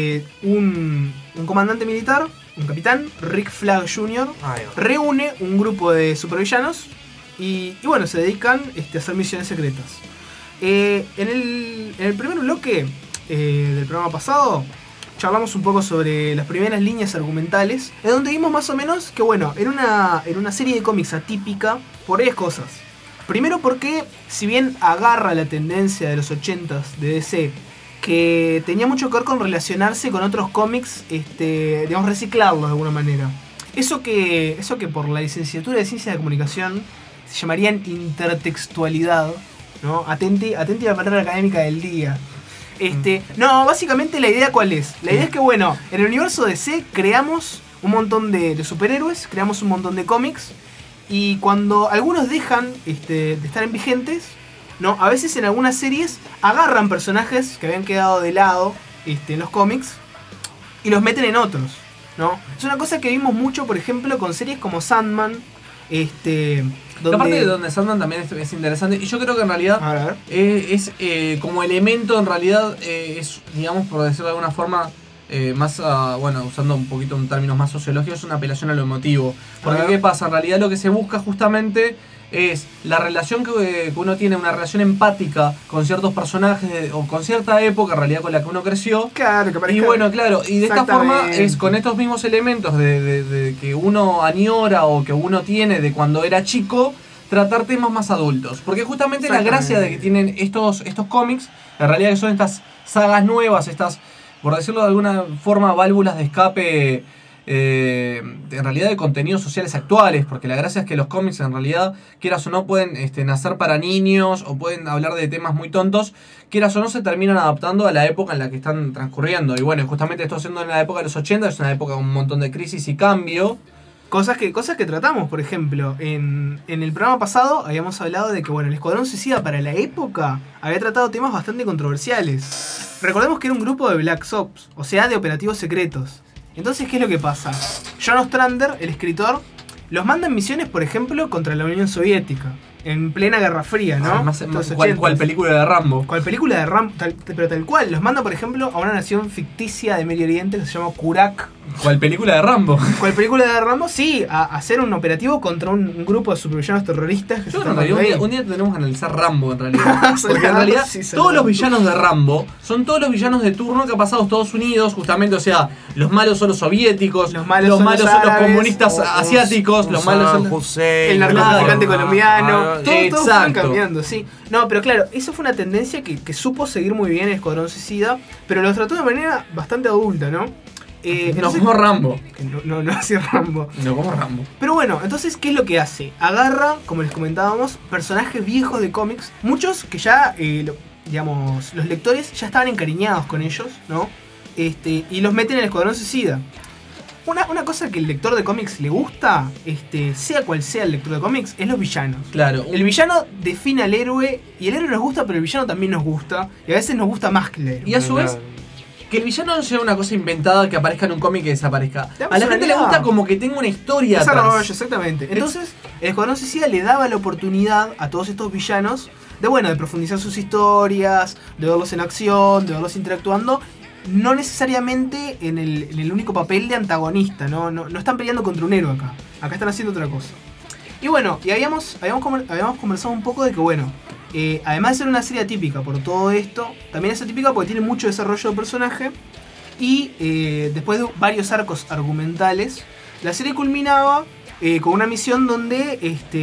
Un comandante militar, un capitán, Rick Flag Jr., Ahí va. reúne un grupo de supervillanos y bueno, se dedican a hacer misiones secretas. En el primer bloque del programa pasado charlamos un poco sobre las primeras líneas argumentales, en donde vimos más o menos que, bueno, era una serie de cómics atípica por varias cosas. Primero porque, si bien agarra la tendencia de los 80s de DC, que tenía mucho que ver con relacionarse con otros cómics, digamos, reciclarlos de alguna manera. Eso que por la licenciatura de Ciencias de Comunicación se llamarían intertextualidad, ¿no? Atenti a la palabra académica del día. No, básicamente la idea ¿cuál es? La idea es que, bueno, en el universo DC creamos un montón de superhéroes, creamos un montón de cómics, y cuando algunos dejan de estar en vigentes, ¿no? A veces en algunas series agarran personajes que habían quedado de lado en los cómics y los meten en otros, ¿no? Es una cosa que vimos mucho, por ejemplo, con series como Sandman, La parte de donde Sandman también es interesante, y yo creo que en realidad A ver. es como elemento, en realidad es, digamos, por decirlo de alguna forma, más, bueno, usando un poquito un término más sociológico, es una apelación a lo emotivo. Porque Ajá. ¿qué pasa? En realidad lo que se busca justamente es la relación que uno tiene, una relación empática con ciertos personajes o con cierta época, en realidad con la que uno creció. Claro, que parezca... Y bueno, claro, y de esta forma Exactamente. es con estos mismos elementos de que uno añora o que uno tiene de cuando era chico, tratar temas más adultos. Porque justamente la gracia de que tienen estos cómics, en realidad que son estas sagas nuevas, estas, por decirlo de alguna forma, válvulas de escape, en realidad de contenidos sociales actuales, porque la gracia es que los cómics en realidad, quieras o no, pueden nacer para niños o pueden hablar de temas muy tontos, quieras o no, se terminan adaptando a la época en la que están transcurriendo. Y bueno, justamente esto siendo en la época de los 80, es una época con un montón de crisis y cambio. Cosas que tratamos, por ejemplo, en el programa pasado habíamos hablado de que, bueno, el Escuadrón Suicida para la época había tratado temas bastante controversiales. Recordemos que era un grupo de Black Ops, o sea, de operativos secretos. Entonces, ¿qué es lo que pasa? John Ostrander, el escritor, los manda en misiones, por ejemplo, contra la Unión Soviética. en plena Guerra Fría, ¿no? ¿Cuál película de Rambo? ¿Cuál película de Rambo? Pero tal cual. Los manda, por ejemplo, a una nación ficticia de Medio Oriente que se llama Kurak. ¿Cuál película de Rambo? ¿Cuál película de Rambo? Sí, a hacer un operativo contra un grupo de supervillanos terroristas que Yo creo que en realidad un día tenemos que analizar Rambo en realidad. Sí, Porque en realidad sí, todos los villanos de Rambo son todos los villanos de turno que ha pasado Estados Unidos, justamente, o sea, los malos son los soviéticos, los malos son los árabes, comunistas asiáticos, los malos son el narcotraficante colombiano, todos fueron Exacto. cambiando, sí. No, pero claro, eso fue una tendencia que supo seguir muy bien el Escuadrón Suicida, pero lo trató de manera bastante adulta, ¿no? No como Rambo. No hacía Rambo. No como Rambo. Pero bueno, entonces, ¿qué es lo que hace? Agarra, como les comentábamos, personajes viejos de cómics, muchos que ya, digamos, los lectores ya estaban encariñados con ellos, ¿no? Y los meten en el Escuadrón Suicida. Una cosa que el lector de cómics le gusta, sea cual sea el lector de cómics, es los villanos. Claro. El villano define al héroe, y el héroe nos gusta, pero el villano también nos gusta, y a veces nos gusta más que el héroe. Y a su vez, que el villano no sea una cosa inventada que aparezca en un cómic y desaparezca. A la gente le gusta como que tenga una historia atrás. Exactamente. Entonces, el Escuadrón Suicida le daba la oportunidad a todos estos villanos de profundizar sus historias, de verlos en acción, de verlos interactuando. No necesariamente en el único papel de antagonista, no están peleando contra un héroe acá. Acá están haciendo otra cosa. Y bueno, habíamos conversado un poco de que además de ser una serie atípica por todo esto, también es atípica porque tiene mucho desarrollo de personaje. Y después de varios arcos argumentales, la serie culminaba con una misión donde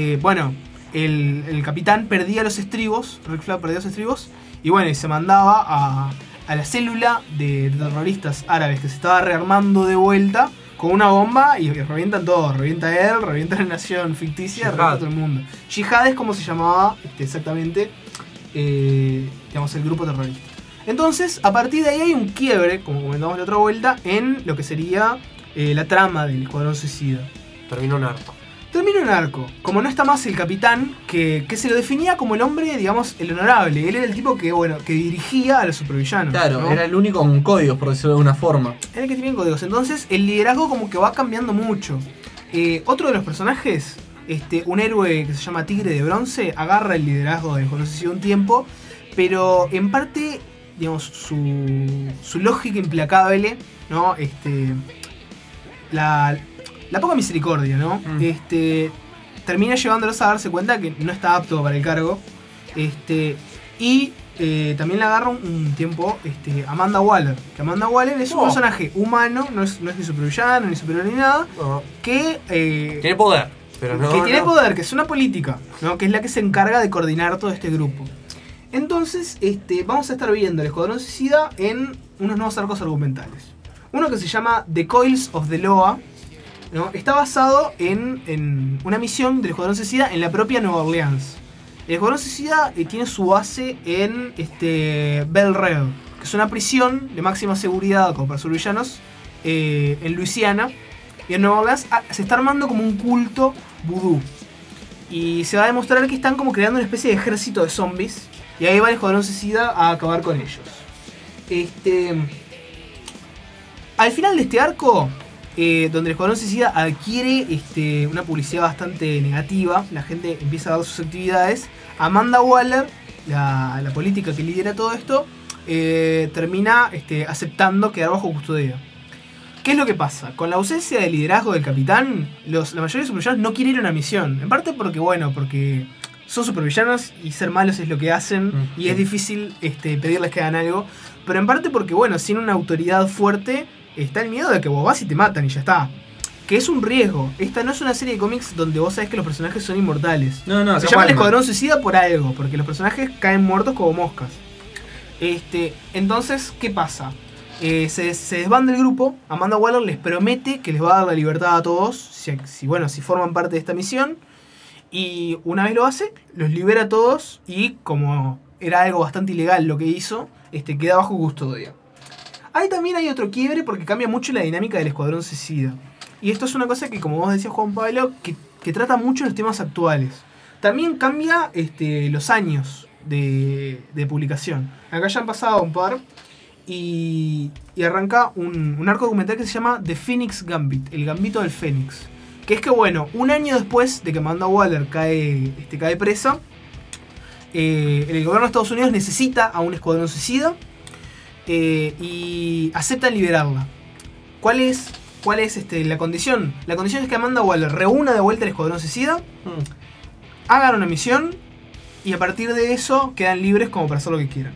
el capitán perdía los estribos, Rick Flag perdía los estribos, y se mandaba a la célula de terroristas árabes que se estaba rearmando de vuelta con una bomba y revientan todo. Revienta él, revienta la nación ficticia, revienta todo el mundo. Jihad es como se llamaba exactamente el grupo terrorista. Entonces, a partir de ahí hay un quiebre, como comentamos la otra vuelta, en lo que sería la trama del Escuadrón Suicida. Terminó un arco. Termina un arco. Como no está más el capitán, que se lo definía como el hombre, digamos, el honorable. Él era el tipo que dirigía a los supervillanos. Claro, ¿no? era el único con códigos, por decirlo de una forma. Era el que tenía códigos. Entonces, el liderazgo como que va cambiando mucho. Otro de los personajes, un héroe que se llama Tigre de Bronce, agarra el liderazgo de Escuadrón Suicida un tiempo, pero en parte, digamos, su lógica implacable, ¿no? La poca misericordia, ¿no? Termina llevándolos a darse cuenta que no está apto para el cargo. Y también le agarra un tiempo Amanda Waller. Que Amanda Waller es un personaje humano, no es ni supervillano, ni superior ni nada. Que tiene poder, pero no. Que tiene poder, que es una política, ¿no? Que es la que se encarga de coordinar todo este grupo. Entonces, vamos a estar viendo el Escuadrón Suicida en unos nuevos arcos argumentales. Uno que se llama The Coils of the Loa, ¿no? Está basado en una misión del Escuadrón Suicida en la propia Nueva Orleans. El Escuadrón Suicida tiene su base en Bel Red, que es una prisión de máxima seguridad como para supervillanos en Luisiana. Y en Nueva Orleans se está armando como un culto vudú. Y se va a demostrar que están como creando una especie de ejército de zombies. Y ahí va el Escuadrón Suicida a acabar con ellos. Al final de este arco, donde el Escuadrón Suicida adquiere una publicidad bastante negativa, la gente empieza a ver sus actividades, Amanda Waller, la política que lidera todo esto, termina aceptando quedar bajo custodia. ¿Qué es lo que pasa? Con la ausencia de liderazgo del capitán, la mayoría de los supervillanos no quieren ir a una misión. En parte porque son supervillanos y ser malos es lo que hacen y es difícil pedirles que hagan algo. Pero en parte porque, sin una autoridad fuerte, está el miedo de que vos vas y te matan y ya está. Que es un riesgo. Esta no es una serie de cómics donde vos sabés que los personajes son inmortales. No, se llama el Escuadrón Suicida por algo, porque los personajes caen muertos como moscas. Entonces, ¿qué pasa? Se desbanda el grupo. Amanda Waller les promete que les va a dar la libertad a todos si forman parte de esta misión. Y una vez lo hace, los libera a todos. Y como era algo bastante ilegal lo que hizo, queda bajo custodia. Ahí también hay otro quiebre porque cambia mucho la dinámica del Escuadrón Suicida. Y esto es una cosa que, como vos decías, Juan Pablo, que trata mucho los temas actuales. También cambia los años de publicación. Acá ya han pasado un par. Y arranca un arco documental que se llama The Phoenix Gambit, el Gambito del Fénix. Que es que, bueno, un año después de que Amanda Waller cae presa, el gobierno de Estados Unidos necesita a un escuadrón suicida y aceptan liberarla. ¿Cuál es la condición? La condición es que Amanda Waller reúna de vuelta el escuadrón suicida, hagan una misión y a partir de eso quedan libres como para hacer lo que quieran.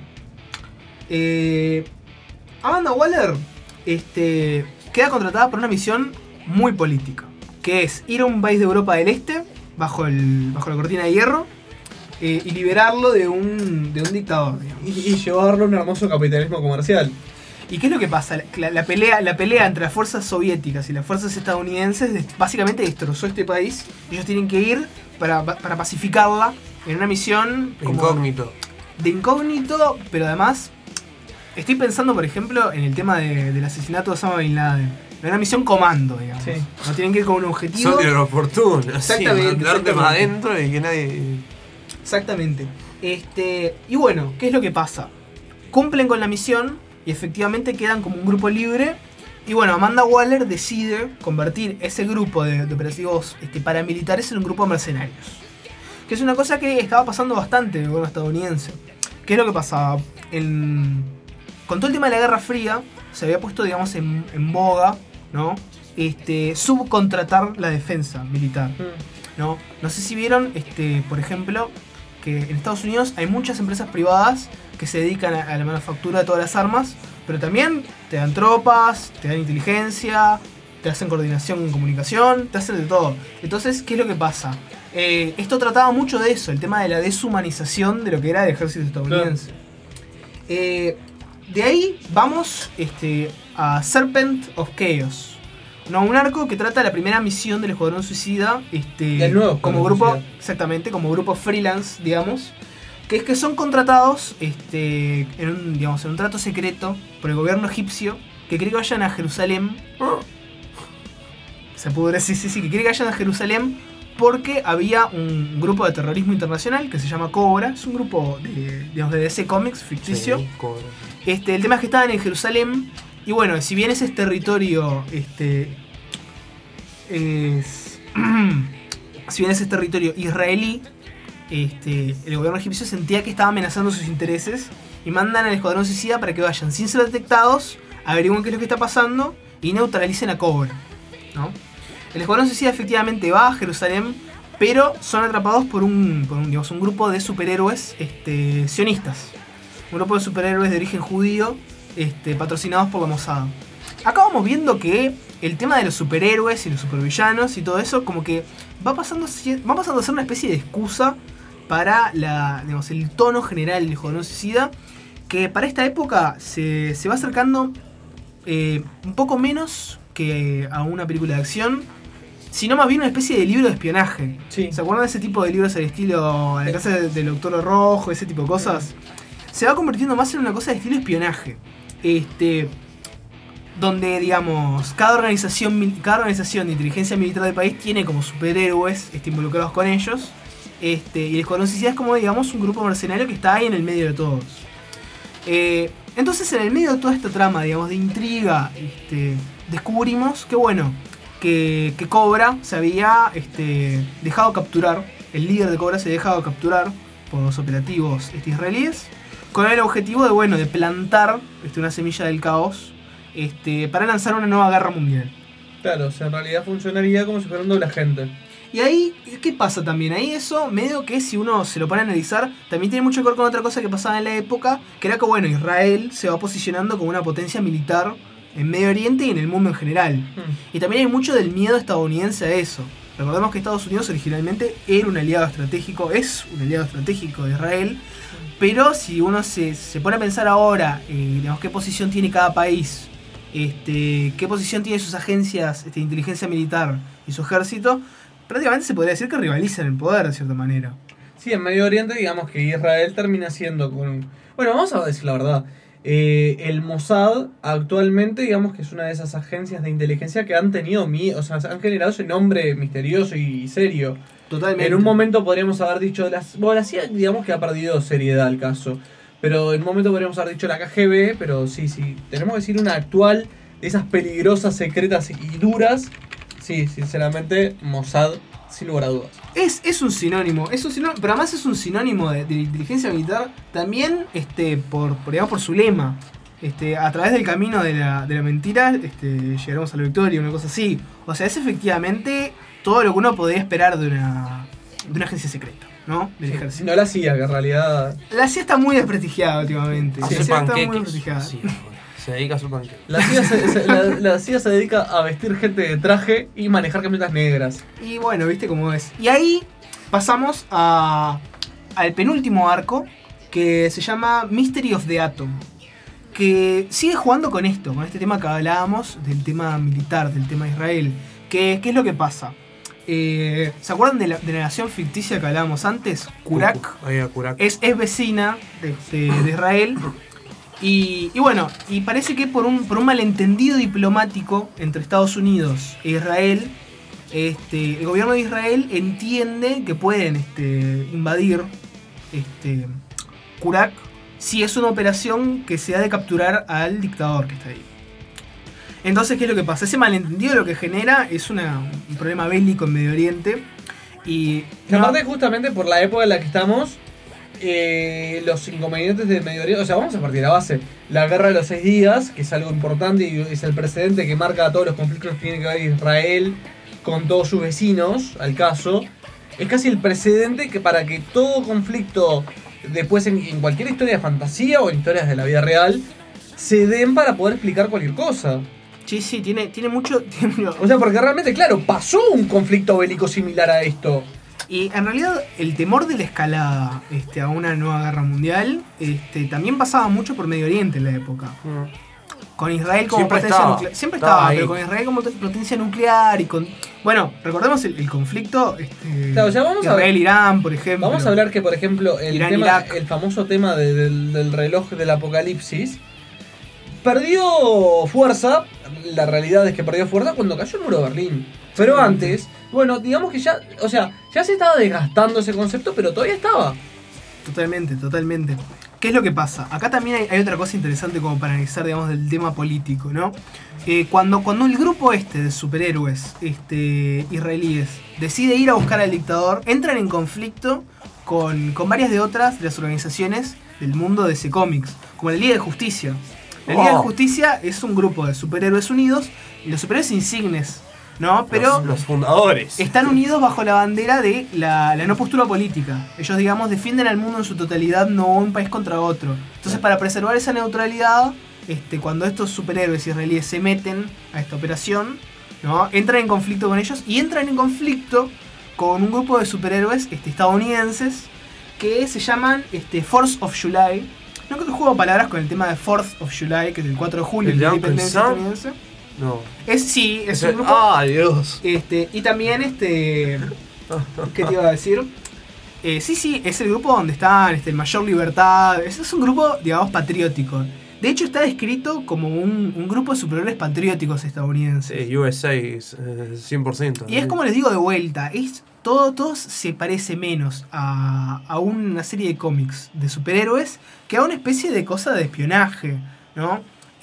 Amanda Waller queda contratada por una misión muy política, que es ir a un país de Europa del Este bajo la cortina de hierro y liberarlo de un dictador, digamos. Y llevarlo a un hermoso capitalismo comercial. ¿Y qué es lo que pasa? La pelea entre las fuerzas soviéticas y las fuerzas estadounidenses básicamente destrozó este país. Ellos tienen que ir para pacificarla en una misión de incógnito, pero además estoy pensando, por ejemplo, en el tema del asesinato de Osama Bin Laden. En una misión comando, digamos. Sí. No tienen que ir con un objetivo. Son inoportunos. Exactamente. Mandarte más adentro y que nadie... Exactamente. Y bueno, ¿qué es lo que pasa? Cumplen con la misión y efectivamente quedan como un grupo libre. Y bueno, Amanda Waller decide convertir ese grupo de operativos paramilitares en un grupo de mercenarios. Que es una cosa que estaba pasando bastante en el gobierno estadounidense. ¿Qué es lo que pasaba? Con todo el tema de la Guerra Fría, se había puesto, digamos, en boga, ¿no? Subcontratar la defensa militar, ¿no? No sé si vieron, por ejemplo, que en Estados Unidos hay muchas empresas privadas que se dedican a la manufactura de todas las armas, pero también te dan tropas, te dan inteligencia, te hacen coordinación en comunicación, te hacen de todo. Entonces, ¿qué es lo que pasa? Esto trataba mucho de eso, el tema de la deshumanización de lo que era el ejército estadounidense. De ahí vamos a Serpent of Chaos. No, un arco que trata la primera misión del Escuadrón Suicida, del nuevo como grupo, Suicida. exactamente, como grupo freelance, digamos, que es que son contratados en un trato secreto por el gobierno egipcio, que quiere que vayan a Jerusalén. Se pudre, sí, que quiere que vayan a Jerusalén porque había un grupo de terrorismo internacional que se llama Cobra, es un grupo de DC Comics ficticio. Sí, Cobra. El tema es que estaban en Jerusalén. Y bueno, si bien ese es territorio, si bien ese es territorio israelí, el gobierno egipcio sentía que estaba amenazando sus intereses y mandan al Escuadrón Suicida para que vayan sin ser detectados, averigüen qué es lo que está pasando y neutralicen a Cobra, ¿no? El Escuadrón Suicida efectivamente va a Jerusalén, pero son atrapados por un grupo de superhéroes sionistas, un grupo de superhéroes de origen judío, patrocinados por la Mossad. Acá vamos viendo que el tema de los superhéroes y los supervillanos y todo eso como que va pasando a ser una especie de excusa para el tono general del Escuadrón Suicida, que para esta época se va acercando un poco menos que a una película de acción, sino más bien una especie de libro de espionaje. Sí. ¿Se acuerdan de ese tipo de libros al estilo A la casa del Doctor Rojo, ese tipo de cosas? Se va convirtiendo más en una cosa de estilo espionaje. Donde, digamos, cada organización de inteligencia militar del país tiene como superhéroes involucrados con ellos. Y el Escuadrón Suicida es como, digamos, un grupo mercenario que está ahí en el medio de todos. Entonces, en el medio de toda esta trama, digamos, de intriga, descubrimos que, bueno, que Cobra se había dejado capturar. El líder de Cobra se había dejado capturar por los operativos israelíes, con el objetivo de plantar una semilla del caos para lanzar una nueva guerra mundial. Claro, o sea, en realidad funcionaría como si fuera un doble agente. Y ahí, ¿qué pasa también? Ahí eso, medio que si uno se lo pone a analizar, también tiene mucho que ver con otra cosa que pasaba en la época, que era que, Israel se va posicionando como una potencia militar en Medio Oriente y en el mundo en general. Y también hay mucho del miedo estadounidense a eso. Recordemos que Estados Unidos originalmente era un aliado estratégico, es un aliado estratégico de Israel, pero si uno se pone a pensar ahora, digamos, qué posición tiene cada país, qué posición tienen sus agencias de inteligencia militar y su ejército, prácticamente se podría decir que rivalizan el poder de cierta manera. Sí, en Medio Oriente, digamos que Israel termina siendo con... Bueno, vamos a decir la verdad. El Mossad actualmente, digamos que es una de esas agencias de inteligencia que han tenido miedo, o sea, han generado ese nombre misterioso y serio. Totalmente. En un momento podríamos haber dicho la CIA, digamos que ha perdido seriedad el caso. Pero en un momento podríamos haber dicho la KGB, pero sí, tenemos que decir una actual de esas peligrosas, secretas y duras, Sí, sinceramente, Mossad, sin lugar a dudas. Es un sinónimo, pero además es un sinónimo de inteligencia militar también por su lema. A través del camino de la mentira llegaremos a la victoria, una cosa así. O sea, es efectivamente todo lo que uno podría esperar de una agencia secreta, ¿no? Del ejército. No la CIA, que en realidad... La CIA está muy desprestigiada últimamente. Hace La CIA está muy panqueques. desprestigiada. Sí, se dedica a hacer panqueques. La CIA se dedica a vestir gente de traje y manejar camionetas negras. Y bueno, viste cómo es. Y ahí pasamos al penúltimo arco, que se llama Mystery of the Atom, que sigue jugando con este tema que hablábamos, del tema militar, del tema de Israel. ¿Qué es lo que pasa? ¿Se acuerdan de la nación ficticia que hablábamos antes? Kurak. Kurak. Es vecina de Israel. Y bueno, y parece que por un malentendido diplomático entre Estados Unidos e Israel, el gobierno de Israel entiende que pueden invadir Kurak si es una operación que se ha de capturar al dictador que está ahí. Entonces, ¿qué es lo que pasa? Ese malentendido lo que genera es un problema bélico en Medio Oriente. Y aparte, justamente por la época en la que estamos, los inconvenientes de Medio Oriente, o sea, vamos a partir de la base. La guerra de los 6 días, que es algo importante y es el precedente que marca todos los conflictos que tiene que ver Israel con todos sus vecinos, al caso. Es casi el precedente que para que todo conflicto después en cualquier historia de fantasía o en historias de la vida real se den para poder explicar cualquier cosa. Sí, tiene mucho... O sea, porque realmente, claro, pasó un conflicto bélico similar a esto. Y en realidad el temor de la escalada a una nueva guerra mundial también pasaba mucho por Medio Oriente en la época. Con Israel como potencia nuclear. Siempre estaba, pero con Israel como potencia nuclear y con... Bueno, recordemos el conflicto claro, o sea, Israel-Irán, por ejemplo. Vamos a hablar que, por ejemplo, Irán-Irak. el famoso tema del reloj del apocalipsis perdió fuerza. La realidad es que perdió fuerza cuando cayó el muro de Berlín. Pero antes, bueno, digamos que ya, o sea, ya se estaba desgastando ese concepto, pero todavía estaba. Totalmente. ¿Qué es lo que pasa? Acá también hay otra cosa interesante como para analizar, digamos, del tema político, ¿no? Cuando el grupo de superhéroes israelíes decide ir a buscar al dictador, entran en conflicto con varias de otras de las organizaciones del mundo de ese cómics, como la Liga de Justicia. La Liga de Justicia es un grupo de superhéroes unidos, y los superhéroes insignes, ¿no? Pero los fundadores están unidos bajo la bandera de la no postura política. Ellos, digamos, defienden al mundo en su totalidad, no un país contra otro. Entonces, para preservar esa neutralidad, cuando estos superhéroes israelíes se meten a esta operación, ¿no? Entran en conflicto con ellos y entran en conflicto con un grupo de superhéroes estadounidenses que se llaman Force of July. No creo que juego palabras con el tema de 4th of July, que es el 4 de julio, ¿El de la de independencia Uncle Sam? estadounidense. No. Es un grupo. ¡Ah, Dios! Y también ¿qué te iba a decir? Sí, es el grupo donde están Mayor Libertad. Es un grupo, digamos, patriótico. De hecho, está descrito como un grupo de superhéroes patrióticos estadounidenses. Sí, USA es 100%. Y es como les digo de vuelta, todo se parece menos a una serie de cómics de superhéroes que a una especie de cosa de espionaje, ¿no?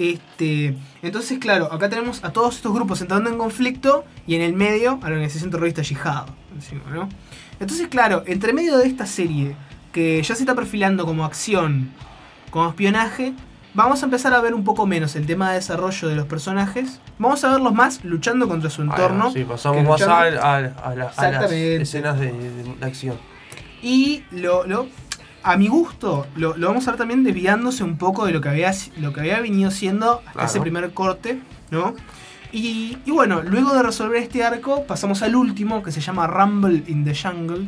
Entonces, claro, acá tenemos a todos estos grupos entrando en conflicto y en el medio a la organización terrorista Yihad, ¿no? Entonces, claro, entre medio de esta serie que ya se está perfilando como acción, como espionaje, vamos a empezar a ver un poco menos el tema de desarrollo de los personajes. Vamos a verlos más luchando contra su entorno. Sí, pasamos más a las escenas de acción. Y a mi gusto, lo vamos a ver también desviándose un poco de lo que había venido siendo hasta ese primer corte, ¿no? Y bueno, luego de resolver este arco, pasamos al último, que se llama Rumble in the Jungle.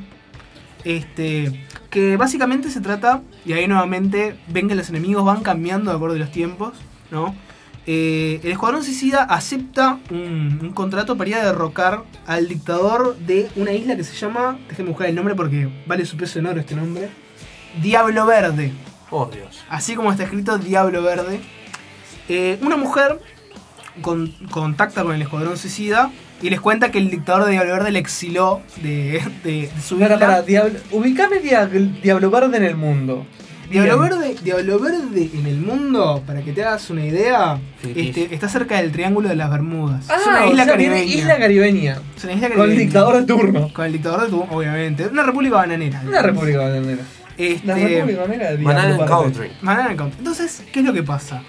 Que básicamente se trata, y ahí nuevamente ven que los enemigos van cambiando de acuerdo a los tiempos, ¿no? El Escuadrón Suicida acepta un contrato para ir a derrocar al dictador de una isla que se llama, déjenme buscar el nombre porque vale su peso en oro este nombre, Diablo Verde. Oh, Dios. Así como está escrito, Diablo Verde. Una mujer contacta con el Escuadrón Suicida y les cuenta que el dictador de Diablo Verde le exiló de su isla. Ubicame Diablo Verde en el mundo. Diablo Verde en el mundo, para que te hagas una idea, está cerca del Triángulo de las Bermudas. Es una isla caribeña. Isla caribeña. Es una isla caribeña. Con el dictador de turno. Con el dictador de turno, obviamente. Una república bananera. Una república bananera. La república bananera. Banana Country. Banana Country. Entonces, ¿qué es lo que pasa?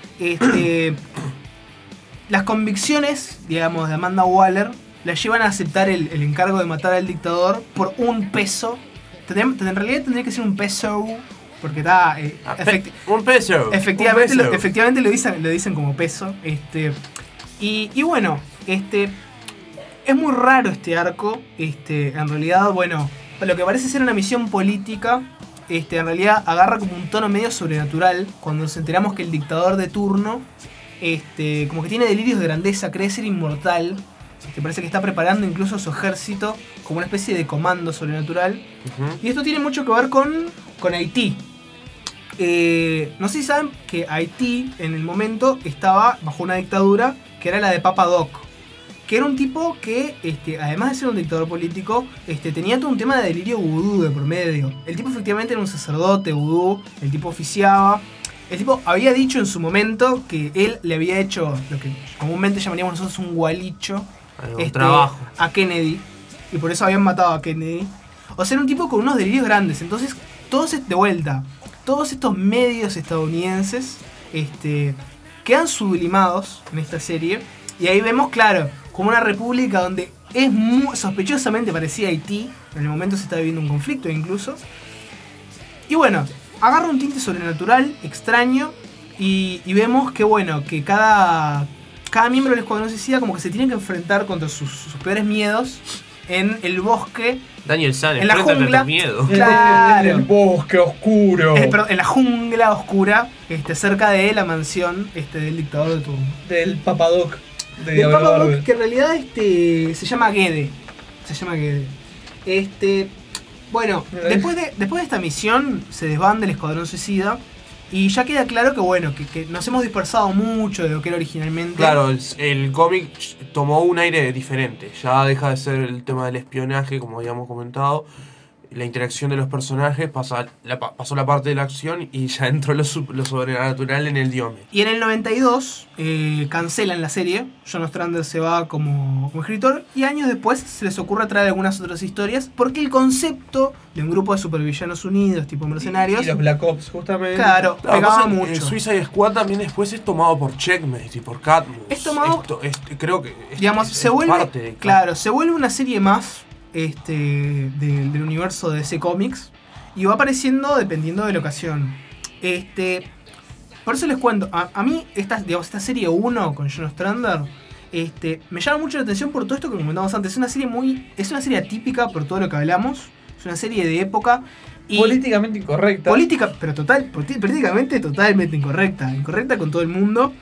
Las convicciones, digamos, de Amanda Waller la llevan a aceptar el encargo de matar al dictador por un peso. En realidad tendría que ser un peso, porque está... un peso. Efectivamente lo dicen como peso. Y bueno, es muy raro este arco. En realidad, bueno, lo que parece ser una misión política, en realidad agarra como un tono medio sobrenatural cuando nos enteramos que el dictador de turno, como que tiene delirios de grandeza, cree ser inmortal. Parece que está preparando incluso su ejército como una especie de comando sobrenatural. Y esto tiene mucho que ver con Haití. No sé si saben que Haití en el momento estaba bajo una dictadura que era la de Papa Doc, que era un tipo que, además de ser un dictador político, tenía todo un tema de delirio vudú de por medio. El tipo efectivamente era un sacerdote vudú, el tipo oficiaba. El tipo había dicho en su momento que él le había hecho lo que comúnmente llamaríamos nosotros un gualicho trabajo a Kennedy, y por eso habían matado a Kennedy. O sea, era un tipo con unos delirios grandes. Entonces, todos estos medios estadounidenses quedan sublimados en esta serie. Y ahí vemos, claro, como una república donde es muy sospechosamente parecida a Haití. En el momento se está viviendo un conflicto incluso. Y bueno, agarra un tinte sobrenatural, extraño. Y vemos que, bueno, que cada miembro del Escuadrón Suicida como que se tiene que enfrentar contra sus peores miedos en el bosque. Daniel San, en la jungla. Miedo. Claro. En el bosque oscuro. Perdón, en la jungla oscura, cerca de la mansión del dictador de turno. Del Papadoc. Del Papadoc, que en realidad se llama Gede. Bueno, después de esta misión se desbanda el Escuadrón Suicida. Y ya queda claro que bueno, que nos hemos dispersado mucho de lo que era originalmente. Claro, el cómic tomó un aire diferente. Ya deja de ser el tema del espionaje, como habíamos comentado. La interacción de los personajes pasó la parte de la acción y ya entró lo sobrenatural en el diome. Y en el 92 cancelan la serie. John Ostrander se va como escritor y años después se les ocurre traer algunas otras historias porque el concepto de un grupo de supervillanos unidos, tipo mercenarios... Y los Black Ops, justamente. Claro, pegaba mucho. Suicide Squad también después es tomado por Checkmate y por Cadmus. Es tomado... creo que digamos, se vuelve una serie más... del universo de DC Comics y va apareciendo dependiendo de la ocasión. Por eso les cuento, a mí esta serie 1 con John Ostrander me llama mucho la atención por todo esto que comentamos antes. Es una serie atípica por todo lo que hablamos. Es una serie de época y políticamente incorrecta. Pero políticamente totalmente incorrecta con todo el mundo.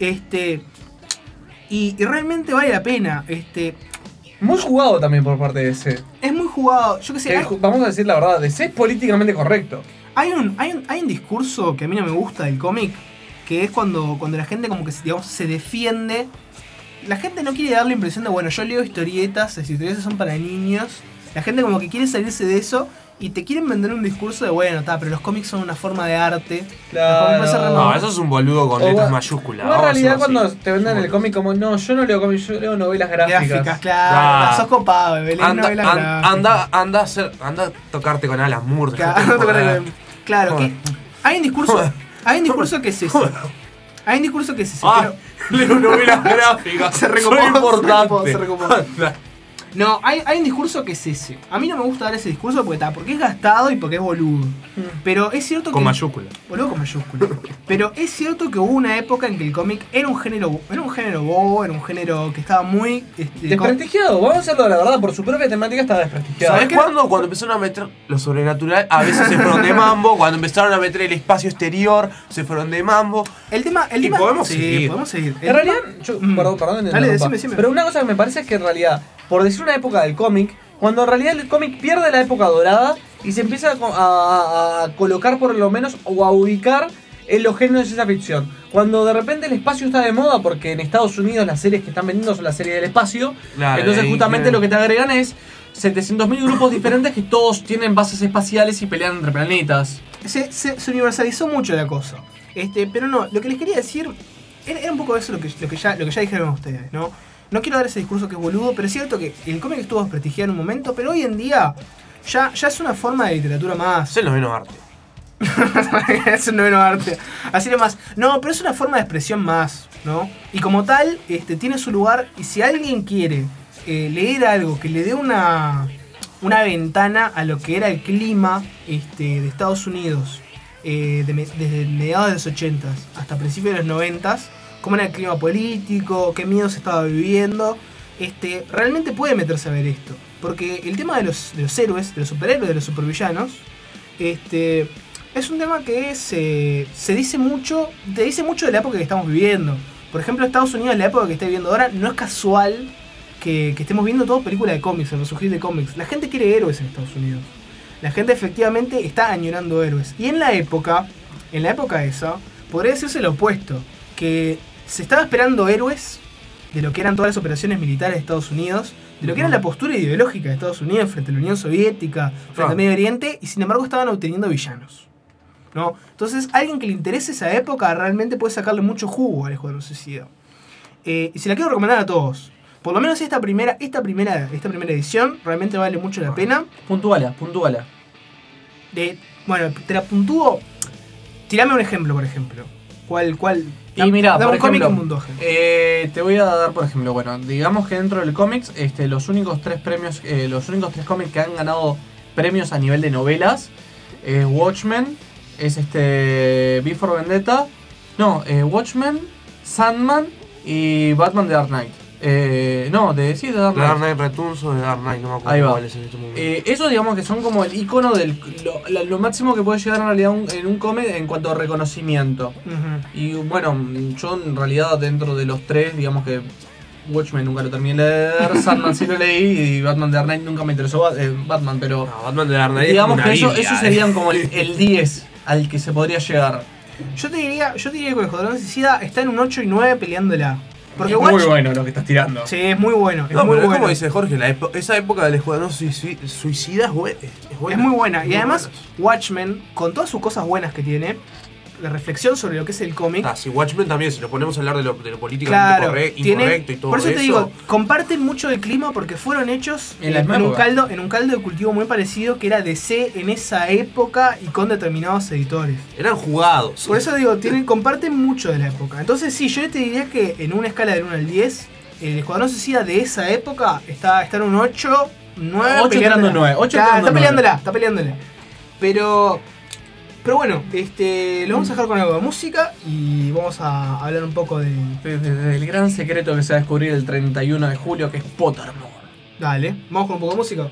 Y realmente vale la pena. Muy jugado también por parte de DC. Es muy jugado. Yo qué sé. Vamos a decir la verdad, DC es políticamente correcto. Hay un discurso que a mí no me gusta del cómic, que es cuando la gente como que se defiende. La gente no quiere dar la impresión de, bueno, yo leo historietas, las historietas son para niños. La gente como que quiere salirse de eso y te quieren vender un discurso de, bueno, pero los cómics son una forma de arte. Claro. No, eso es un boludo con letras mayúsculas. En realidad cuando te venden el cómic como, no, yo no leo cómics, yo leo novelas gráficas. Claro. Sos copado, bebé, lees novelas gráficas. Anda a tocarte con Alan Moore. Claro, que hay un discurso que es ese. Hay un discurso que es ese. Leo novelas gráficas. Se recopó. Importante. Se recopó. No, hay un discurso que es ese. A mí no me gusta dar ese discurso porque es gastado y porque es boludo. Pero es cierto que... Con mayúscula. Boludo con mayúscula. Pero es cierto que hubo una época en que el cómic era un género bobo, era un género que estaba muy... desprestigiado, vamos a hacerlo de la verdad, por su propia temática estaba desprestigiado. ¿Sabes cuándo? Cuando empezaron a meter lo sobrenatural, a veces se fueron de mambo. Cuando empezaron a meter el espacio exterior, se fueron de mambo. El tema podemos seguir. En realidad, perdón, dale, decime. Pero una cosa que me parece es que en realidad, por decir una época del cómic, cuando en realidad el cómic pierde la época dorada y se empieza a colocar por lo menos o a ubicar en los géneros de ciencia ficción. Cuando de repente el espacio está de moda, porque en Estados Unidos las series que están vendiendo son las series del espacio, Claro, entonces ahí justamente queda. lo que te agregan es 700.000 grupos diferentes que todos tienen bases espaciales y pelean entre planetas. Se universalizó mucho la cosa. Pero no, lo que les quería decir era un poco eso lo que ya dijeron ustedes, ¿no? No quiero dar ese discurso que es boludo, pero es cierto que el cómic estuvo desprestigiado en un momento, pero hoy en día ya es una forma de literatura más. Es el noveno arte. Es un noveno arte. Así nomás. No, pero es una forma de expresión más, ¿no? Y como tal, tiene su lugar. Y si alguien quiere leer algo que le dé una ventana a lo que era el clima de Estados Unidos desde mediados de los 80s hasta principios de los 90s, cómo era el clima político, qué miedo se estaba viviendo, realmente puede meterse a ver esto. Porque el tema de los héroes, de los superhéroes, de los supervillanos, es un tema que te dice mucho de la época que estamos viviendo. Por ejemplo, Estados Unidos, la época que está viviendo ahora, no es casual que estemos viendo todo películas de cómics, el resurgir de cómics. La gente quiere héroes en Estados Unidos. La gente efectivamente está añorando héroes. Y en la época esa, podría decirse lo opuesto. Que se estaba esperando héroes de lo que eran todas las operaciones militares de Estados Unidos, de lo que era la postura ideológica de Estados Unidos frente a la Unión Soviética, frente al Medio Oriente, y sin embargo estaban obteniendo villanos, ¿no? Entonces, alguien que le interese esa época realmente puede sacarle mucho jugo al Escuadrón Suicida. Y se la quiero recomendar a todos. Por lo menos esta primera edición realmente vale mucho la pena. Puntuala. Bueno, te la puntúo. Tirame un ejemplo, por ejemplo. ¿Cuál? Y mira, dame por un cómic ejemplo, y un puntaje. te voy a dar, por ejemplo, bueno, digamos que dentro del cómics, los únicos tres cómics que han ganado premios a nivel de novelas es Watchmen, es V for Vendetta, Watchmen, Sandman y Batman The Dark Knight. The Dark Knight. Dark Knight Returns o de Dark Knight, no me acuerdo Ahí va. cuál es en este momento. Eso digamos que son como el icono del lo máximo que puede llegar en realidad en un cómic en cuanto a reconocimiento. Ujú. Y bueno, yo en realidad dentro de los tres, digamos que Watchmen nunca lo terminé de leer, Sandman sí lo leí y Batman The Dark Knight nunca me interesó Batman, pero No, Batman de Dark Knight digamos es que una eso Biblia, serían como el 10 al que se podría llegar. Yo te diría que el Escuadrón Suicida está en un 8 y 9 peleándola. Porque Es muy Watch- bueno lo que estás tirando. Sí, es muy bueno. Es No, muy pero es bueno. como dice Jorge, esa época del Escuadrón Suicida es buena. Es muy buena. Y Muy además, buena. Watchmen, con todas sus cosas buenas que tiene, la reflexión sobre lo que es el cómic. Si Watchmen también, si lo ponemos a hablar de lo políticamente Claro, incorrecto y todo por eso eso. te digo, comparten mucho del clima porque fueron hechos En la misma un época. caldo de cultivo muy parecido que era DC en esa época y con determinados editores. Eran jugados. Por eso digo, comparten mucho de la época. Entonces sí, yo te diría que en una escala del 1 al 10, el Escuadrón Suicida de esa época está en un 8, 9. 8 tirando 9, 8 Claro, tirando está peleándola. Pero bueno, lo vamos a dejar con algo de música y vamos a hablar un poco de... El gran secreto que se va a descubrir el 31 de julio, que es Pottermore. Dale, vamos con un poco de música.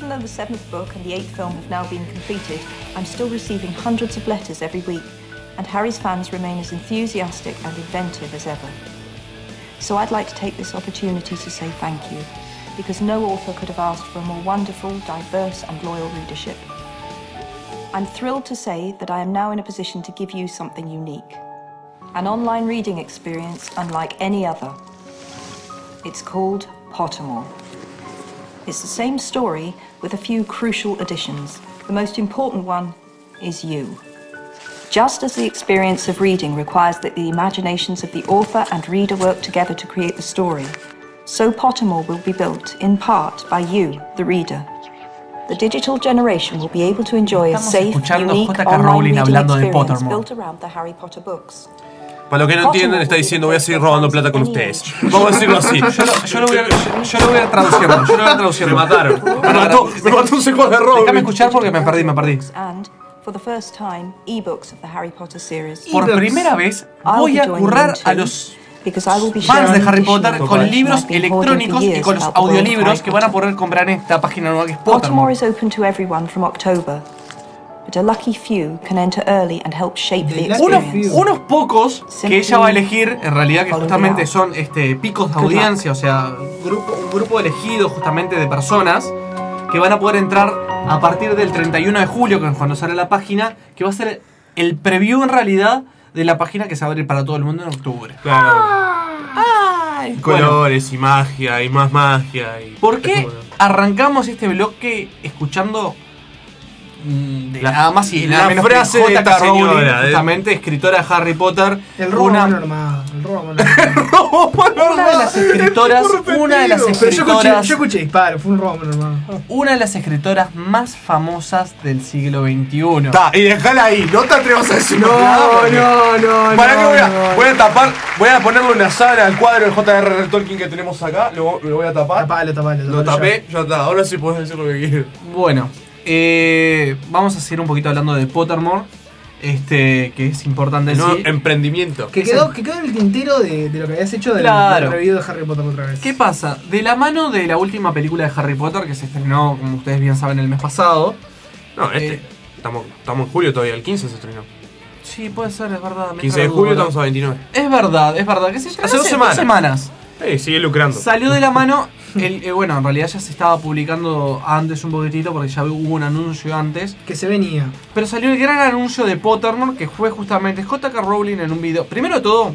even though the 7th book and the 8th film have now been completed, I'm still receiving hundreds of letters every week, and Harry's fans remain as enthusiastic and inventive as ever. So I'd like to take this opportunity to say thank you, because no author could have asked for a more wonderful, diverse and loyal readership. I'm thrilled to say that I am now in a position to give you something unique. An online reading experience unlike any other. It's called Pottermore. It's the same story with a few crucial additions. The most important one is you. Just as the experience of reading requires that the imaginations of the author and reader work together to create the story, so Pottermore will be built, in part, by you, the reader. The digital generation will be able to enjoy a safe, unique online reading experience built around the Harry Potter books. Para los que no entienden, está diciendo voy a seguir robando plata con ustedes. Vamos a decirlo así. Yo lo voy a traducirlo. Me mataron. Me mató un secuaz de robo. Déjame escuchar porque me perdí. And, for the first time, ebooks of the Harry Potter series. Por primera vez voy a currar a los fans de Harry Potter con libros electrónicos y con los audiolibros que van a poder comprar en esta página nueva que es Pottermore is open to everyone from October. But a lucky few can enter early and help shape the experience. Unos pocos que ella va a elegir, en realidad que justamente son picos de audiencia, o sea, un grupo elegido justamente de personas que van a poder entrar a partir del 31 de julio, que es cuando sale la página, que va a ser el preview en realidad de la página que se va a abrir para todo el mundo en octubre. Claro. Ay, colores y magia y más magia. Y ¿por qué arrancamos este bloque escuchando nada más y nada menos frase que de J.K. esta Rowling, señora, justamente escritora de Harry Potter? El robo normal. Una de las escritoras. Yo escuché disparo, fue un robo normal. Una de las escritoras más famosas del siglo XXI. Y dejala ahí, no te atrevas a decir No. ¿Para qué voy a ponerle una sábana al cuadro de J.R.R. Tolkien que tenemos acá? Lo voy a tapar. Tapalo. Lo tapé, ya está. Ahora sí puedes decir lo que quieras. Bueno. Vamos a seguir un poquito hablando de Pottermore, que es importante No, decir. emprendimiento. Que quedó en el tintero de lo que habías hecho del review de Harry Potter otra vez. ¿Qué pasa? De la mano de la última película de Harry Potter que se estrenó, como ustedes bien saben, el mes pasado. No, estamos en julio todavía, el 15 se estrenó. Sí, puede ser, es verdad. 15 de julio estamos a 29. Es verdad, que se estrenó hace 2 semanas. Sigue lucrando. Salió de la mano. Bueno, en realidad ya se estaba publicando antes un poquitito porque ya hubo un anuncio antes. Que se venía. Pero salió el gran anuncio de Pottermore que fue justamente J.K. Rowling en un video. Primero de todo,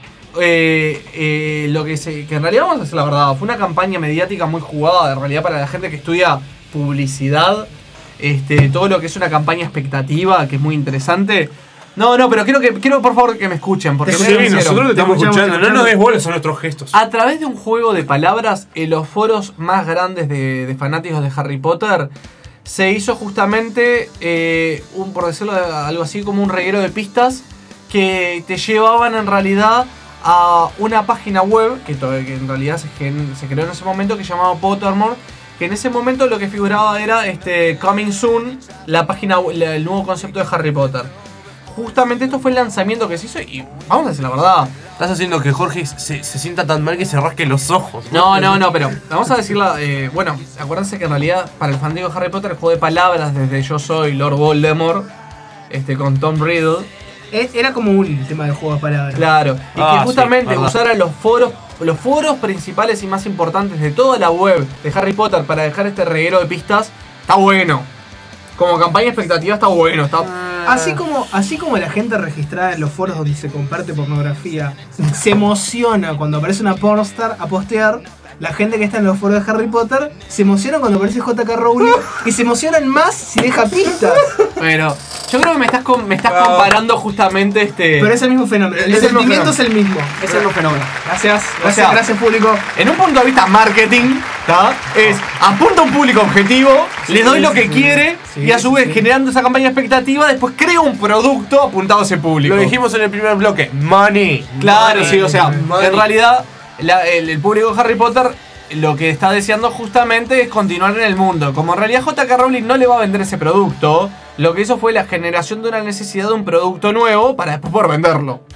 lo que en realidad vamos a decir la verdad, fue una campaña mediática muy jugada, en realidad para la gente que estudia publicidad, todo lo que es una campaña expectativa, que es muy interesante. No, pero quiero por favor que me escuchen. Porque nosotros te estamos escuchando. No nos des bolas a nuestros gestos. A través de un juego de palabras, en los foros más grandes de fanáticos de Harry Potter, se hizo justamente, por decirlo algo así, como un reguero de pistas que te llevaban en realidad a una página web que en realidad se creó en ese momento, que se llamaba Pottermore. Que en ese momento lo que figuraba era Coming Soon, la página, el nuevo concepto de Harry Potter. Justamente esto fue el lanzamiento que se hizo y vamos a decir la verdad. Estás haciendo que Jorge se sienta tan mal que se rasque los ojos. No, pero vamos a decirla. Bueno, acuérdense que en realidad para el fanático de Harry Potter el juego de palabras desde Yo soy Lord Voldemort, con Tom Riddle. Era como un tema de juego de palabras. Claro, y que justamente usaran los foros principales y más importantes de toda la web de Harry Potter para dejar este reguero de pistas, está bueno. Como campaña expectativa está bueno, Así como la gente registrada en los foros donde se comparte pornografía se emociona cuando aparece una pornstar a postear, la gente que está en los foros de Harry Potter se emociona cuando aparece J.K. Rowling y se emocionan más si deja pistas. Pero yo creo que me estás comparando justamente Pero es el mismo fenómeno, el sentimiento es el mismo. Es el mismo fenómeno. Gracias público. En un punto de vista marketing, es apunta a un público objetivo, le doy lo que quiere y a su vez generando esa campaña expectativa, después creo un producto apuntado a ese público. Lo dijimos en el primer bloque, money. Claro, sí, o sea, en realidad el público de Harry Potter lo que está deseando justamente es continuar en el mundo. Como en realidad J.K. Rowling no le va a vender ese producto, lo que hizo fue la generación de una necesidad de un producto nuevo para después poder venderlo.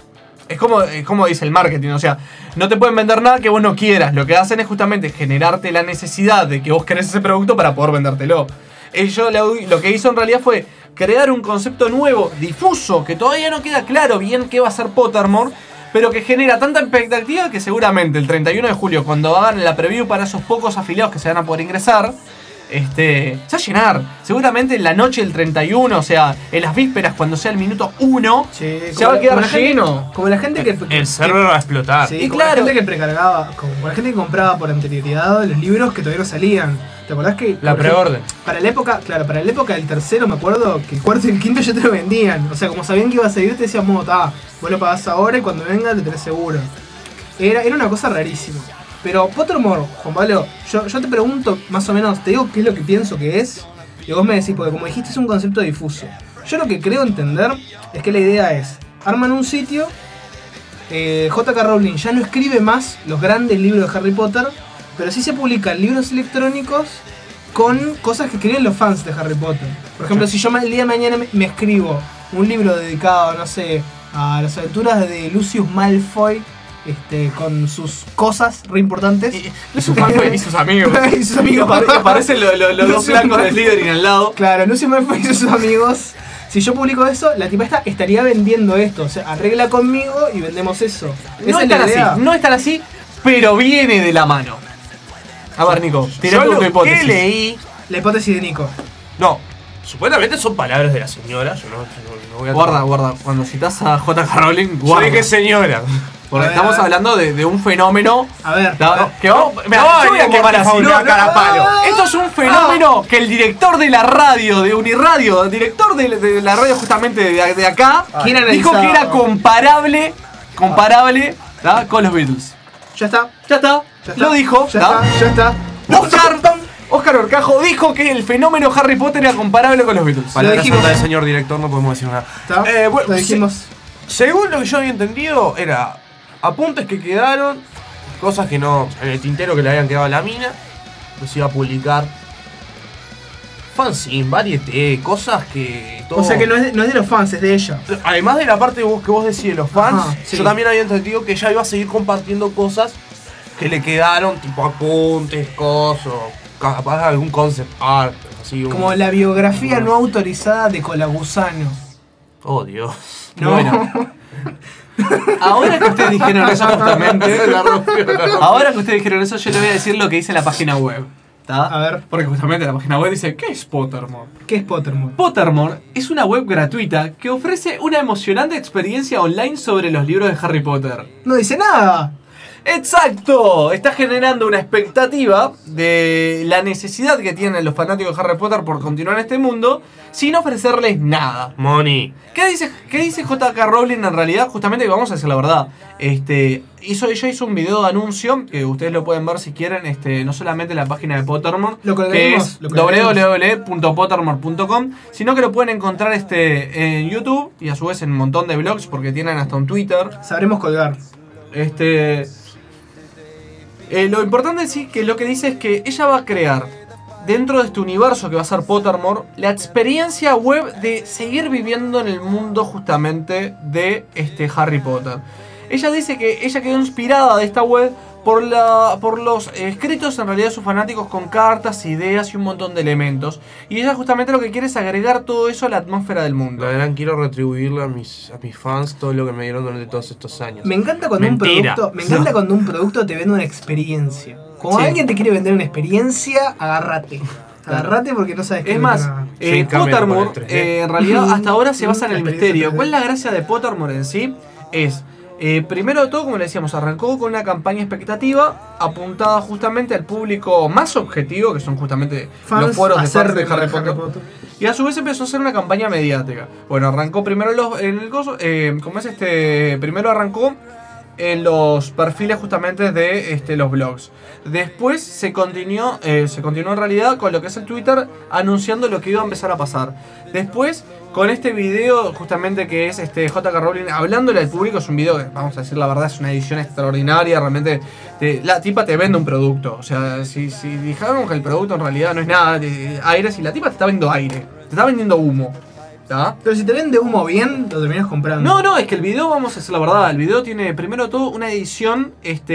Es como dice el marketing, o sea, no te pueden vender nada que vos no quieras. Lo que hacen es justamente generarte la necesidad de que vos querés ese producto para poder vendértelo. Ellos lo que hizo en realidad fue crear un concepto nuevo, difuso, que todavía no queda claro bien qué va a ser Pottermore, pero que genera tanta expectativa que seguramente el 31 de julio, cuando hagan la preview para esos pocos afiliados que se van a poder ingresar, se va a llenar. Seguramente en la noche del 31, o sea, en las vísperas, cuando sea el minuto 1, se va a quedar lleno. Como la gente que... El server va a explotar. Sí, como claro. La gente que precargaba, como la gente que compraba por anterioridad los libros que todavía no salían. ¿Te acordás que...? La preorden. Para la época del tercero me acuerdo que el cuarto y el quinto ya te lo vendían. O sea, como sabían que iba a salir, te decían, vos lo pagás ahora y cuando venga te tenés seguro. Era una cosa rarísima. Pero Pottermore, Juan Pablo, yo te pregunto más o menos, te digo qué es lo que pienso que es, y vos me decís, porque como dijiste es un concepto difuso. Yo lo que creo entender es que la idea es, arman un sitio, J.K. Rowling ya no escribe más los grandes libros de Harry Potter, pero sí se publican libros electrónicos con cosas que escriben los fans de Harry Potter. Por ejemplo, si yo el día de mañana me escribo un libro dedicado, no sé, a las aventuras de Lucius Malfoy, con sus cosas re importantes. Lucius Malfoy y sus amigos. Y sus amigos. Aparecen los dos blancos de Slytherin al lado. Claro, Lucius Malfoy y sus amigos. Si yo publico eso, la tipa estaría vendiendo esto. O sea, arregla conmigo y vendemos eso. No es tan así, pero viene de la mano. A ver, Nico, tirá tu hipótesis. ¿Qué leí? La hipótesis de Nico. No, supuestamente son palabras de la señora. Yo no voy a guarda. Cuando citas a J.K. Rowling, guarda. Yo dije señora. Porque estamos hablando de un fenómeno. A ver. Yo voy a quemar así. Esto es un fenómeno que el director de la radio, de Uniradio, el director de la radio justamente de acá, dijo que era comparable con los Beatles. Ya está. Lo dijo. Ya está. Oscar Horcajo dijo que el fenómeno Harry Potter era comparable con los Beatles. Palabras santas del señor director, no podemos decir nada. Lo dijimos. Según lo que yo había entendido, era apuntes que quedaron, cosas que no, en el tintero que le habían quedado a la mina, que se iba a publicar. Fanzine, varieté, cosas que... Todo. O sea que no es de los fans, es de ella. Además de la parte que vos decís de los fans, sí. Yo también había entendido que ella iba a seguir compartiendo cosas que le quedaron, tipo apuntes, cosas, capaz algún concept art, así. Como la biografía no autorizada de Colagusano. Oh, Dios. No. Bueno. Ahora que ustedes dijeron eso justamente, yo le voy a decir lo que dice la página web. ¿Tá? A ver. Porque justamente la página web dice, ¿qué es Pottermore? ¿Qué es Pottermore? Pottermore es una web gratuita que ofrece una emocionante experiencia online sobre los libros de Harry Potter. No dice nada. ¡Exacto! Está generando una expectativa de la necesidad que tienen los fanáticos de Harry Potter por continuar en este mundo sin ofrecerles nada. Money. ¿Qué dice J.K. Rowling en realidad? Justamente, vamos a decir la verdad. Ella hizo un video de anuncio que ustedes lo pueden ver si quieren, no solamente en la página de Pottermore, que es www.pottermore.com, sino que lo pueden encontrar en YouTube y a su vez en un montón de blogs porque tienen hasta un Twitter. Sabremos colgar. Lo importante es que lo que dice es que ella va a crear dentro de este universo que va a ser Pottermore la experiencia web de seguir viviendo en el mundo justamente de Harry Potter. Ella dice que ella quedó inspirada de esta web por los escritos en realidad de sus fanáticos con cartas, ideas y un montón de elementos. Y ella justamente lo que quiere es agregar todo eso a la atmósfera del mundo. Quiero retribuirle a mis fans todo lo que me dieron durante todos estos años. Me encanta cuando un producto te vende una experiencia. Como alguien te quiere vender una experiencia, agárrate. Agárrate porque no sabes qué es más, Pottermore en realidad hasta ahora se basa en el misterio. ¿Cuál es la gracia de Pottermore en sí? Primero de todo, como le decíamos, arrancó con una campaña expectativa apuntada justamente al público más objetivo, que son justamente fans, los foros de fans de Harry Potter. Y a su vez empezó a hacer una campaña mediática. Bueno, arrancó primero primero arrancó en los perfiles justamente de los blogs. Después se continuó en realidad con lo que es el Twitter, anunciando lo que iba a empezar a pasar. Después, con este video justamente que es J.K. Rowling hablándole al público, es un video que, vamos a decir la verdad, es una edición extraordinaria. Realmente la tipa te vende un producto. O sea, si dijéramos que el producto en realidad no es nada de aire, si la tipa te está vendiendo aire, te está vendiendo humo. ¿tá? Pero si te vende humo bien, lo terminas comprando. No, es que el video, vamos a decir la verdad, el video tiene primero de todo una edición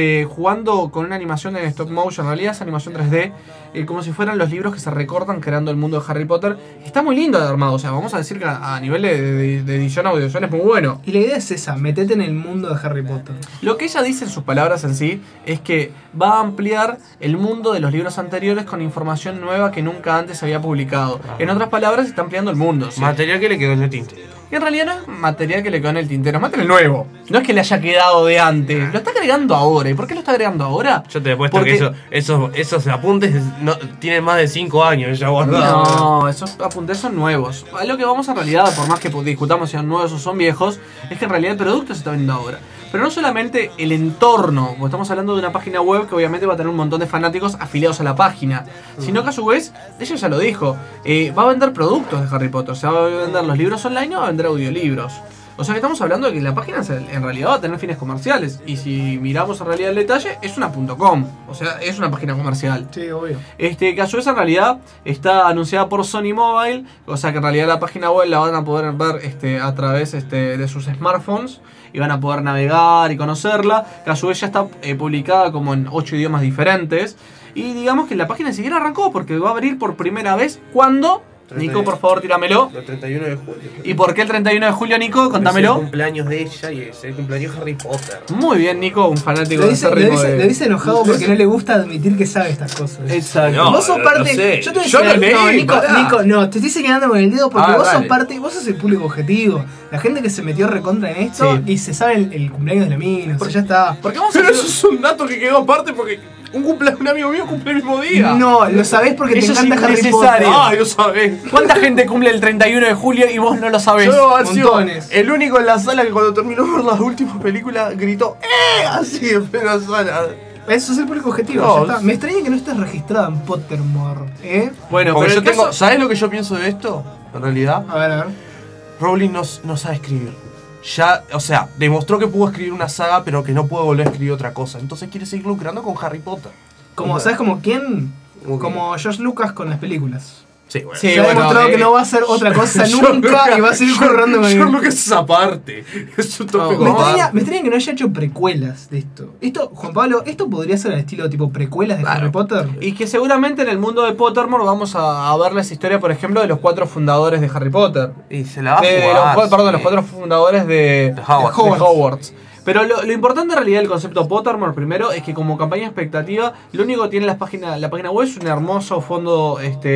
jugando con una animación en stop motion, en realidad es animación 3D, como si fueran los libros que se recortan creando el mundo de Harry Potter. Está muy lindo de armado, o sea, vamos a decir que a nivel de edición audiovisual es muy bueno. Y la idea es esa, metete en el mundo de Harry Potter. Lo que ella dice en sus palabras en sí es que va a ampliar el mundo de los libros anteriores con información nueva que nunca antes se había publicado. En otras palabras, está ampliando el mundo. ¿Sí? Material que le quedó en el tinte. Y en realidad no es material que le quedó en el tintero, es material nuevo. No es que le haya quedado de antes, lo está agregando ahora. ¿Y por qué lo está agregando ahora? Yo te he puesto Porque- que esos apuntes no, tienen más de 5 años ya guardados. No, esos apuntes son nuevos. A lo que vamos en realidad, por más que discutamos si son nuevos o son viejos, es que en realidad el producto se está vendiendo ahora. Pero no solamente el entorno, porque estamos hablando de una página web que obviamente va a tener un montón de fanáticos afiliados a la página, sino que a su vez, ella ya lo dijo, va a vender productos de Harry Potter, o sea, va a vender los libros online o va a vender audiolibros. O sea que estamos hablando de que la página en realidad va a tener fines comerciales. Y si miramos en realidad el detalle, es una .com, o sea, es una página comercial. Sí, obvio. Que a su vez en realidad está anunciada por Sony Mobile, o sea que en realidad la página web la van a poder ver a través de sus smartphones y van a poder navegar y conocerla, que a su vez ya está publicada como en 8 idiomas diferentes. Y digamos que la página ni siquiera arrancó porque va a abrir por primera vez cuando... Nico, por favor, tíramelo. El 31 de julio. ¿Y por qué el 31 de julio, Nico? Es el Contámelo. cumpleaños de ella y es el cumpleaños de Harry Potter. Muy bien, Nico, un fanático Lo de dice, ese ritmo lo dice enojado porque no le gusta admitir que sabe estas cosas. Exacto. No, Vos sos lo parte. sé. Yo te voy a Yo decir- lo leí, no, Nico, pará. Nico, no, te estoy señalando con el dedo porque Ah, vos sos dale. parte, vos sos el público objetivo. La gente que se metió recontra en esto Sí. y se sabe el cumpleaños de la mina, o sea, ya está. Porque vamos a Pero hacer- eso es un dato que quedó aparte porque un amigo mío cumple el mismo día. No, lo sabés porque Eso te es encanta Harry innecesario. Potter. Ay, lo sabés. ¿Cuánta gente cumple el 31 de julio y vos no lo sabés? Yo debo haber sido montones. el único en la sala que cuando terminó de ver las últimas películas gritó así en plena sala. Eso es el público objetivo, No, ya está. Me extraña que no estés registrado en Pottermore, ¿eh? Bueno, Porque pero yo el caso- tengo. ¿Sabés lo que yo pienso de esto? En realidad, A ver. Rowling no sabe escribir. Ya, o sea, demostró que pudo escribir una saga, pero que no puede volver a escribir otra cosa. Entonces quiere seguir lucrando con Harry Potter. ¿Sabes como quién? ¿Cómo quién? Como George Lucas con las películas. Sí, bueno. Sí, Se ha bueno, demostrado que no va a hacer otra cosa nunca y va a seguir currando con Yo él. lo que es esa parte. Es un tope No, Me extraña que no haya hecho precuelas de esto. Esto, Juan Pablo, ¿esto podría ser al estilo tipo precuelas de Claro. Harry Potter? Y que seguramente en el mundo de Pottermore vamos a ver la historia, por ejemplo, de los 4 fundadores de Harry Potter. Y se la va a De jugar. los 4 fundadores de Hogwarts. Hogwarts. Pero lo importante en realidad del concepto Pottermore primero es que como campaña expectativa, lo único que tiene la página web es un hermoso fondo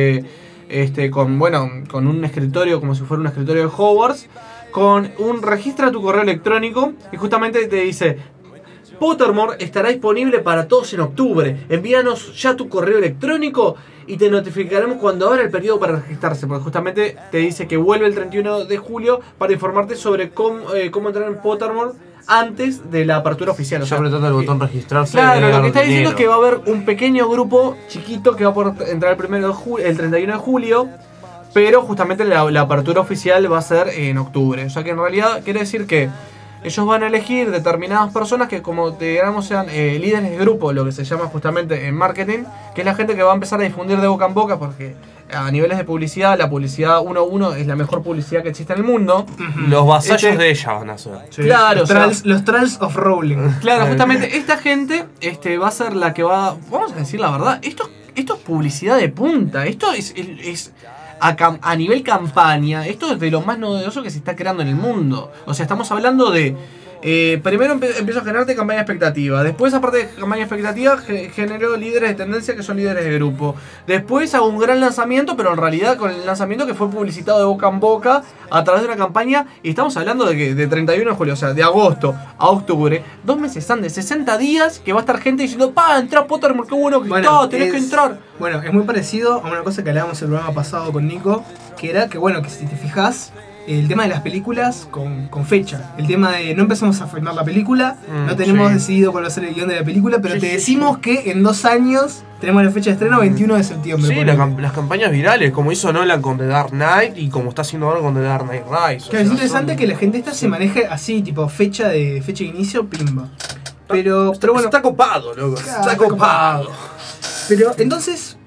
con un escritorio como si fuera un escritorio de Hogwarts, con un registra tu correo electrónico y justamente te dice: Pottermore estará disponible para todos en octubre. Envíanos ya tu correo electrónico y te notificaremos cuando abra el periodo para registrarse. Porque justamente te dice que vuelve el 31 de julio para informarte sobre cómo entrar en Pottermore antes de la apertura oficial. O Ya sea, apretando el botón registrarse. claro, debe lo dar que está diciendo es dinero. que va a haber un pequeño grupo chiquito que va a poder entrar el 31 de julio. Pero justamente la apertura oficial va a ser en octubre. O sea que en realidad quiere decir que ellos van a elegir determinadas personas que, como digamos, sean líderes de grupo, lo que se llama justamente en marketing, que es la gente que va a empezar a difundir de boca en boca, porque a niveles de publicidad, la publicidad 1-1 es la mejor publicidad que existe en el mundo. Los vasallos Este- de ella van a ser. Sí. Claro, Los trolls of Rowling. Claro, justamente esta gente va a ser la que va... Vamos a decir la verdad, esto es publicidad de punta, esto es a nivel campaña, esto es de lo más novedoso que se está creando en el mundo. O sea, estamos hablando de... primero empiezo a generarte campaña expectativa. Después, aparte de campaña expectativa, generó líderes de tendencia que son líderes de grupo. Después hago un gran lanzamiento, pero en realidad con el lanzamiento que fue publicitado de boca en boca a través de una campaña. Y estamos hablando de que de 31 de julio, o sea, de agosto a octubre, 2 meses antes, 60 días, que va a estar gente diciendo: ¡pa! Entra a Pottermore, qué bueno que está, tenés que entrar. Bueno, es muy parecido a una cosa que hablábamos el programa pasado con Nico, que era que, bueno, que si te fijas, el tema de las películas con fecha. El tema de no empezamos a filmar la película, no tenemos sí. decidido cuál va a ser el guión de la película, pero Sí, te sí, decimos que en 2 años tenemos la fecha de estreno 21 de septiembre. Sí, ponele. las campañas virales, como hizo Nolan con The Dark Knight y como está haciendo ahora con The Dark Knight Rise. Claro, es interesante que la gente esta se maneje así, tipo fecha de inicio, pimba. Pero bueno, Está copado, loco. Claro, Está está copado. pero entonces,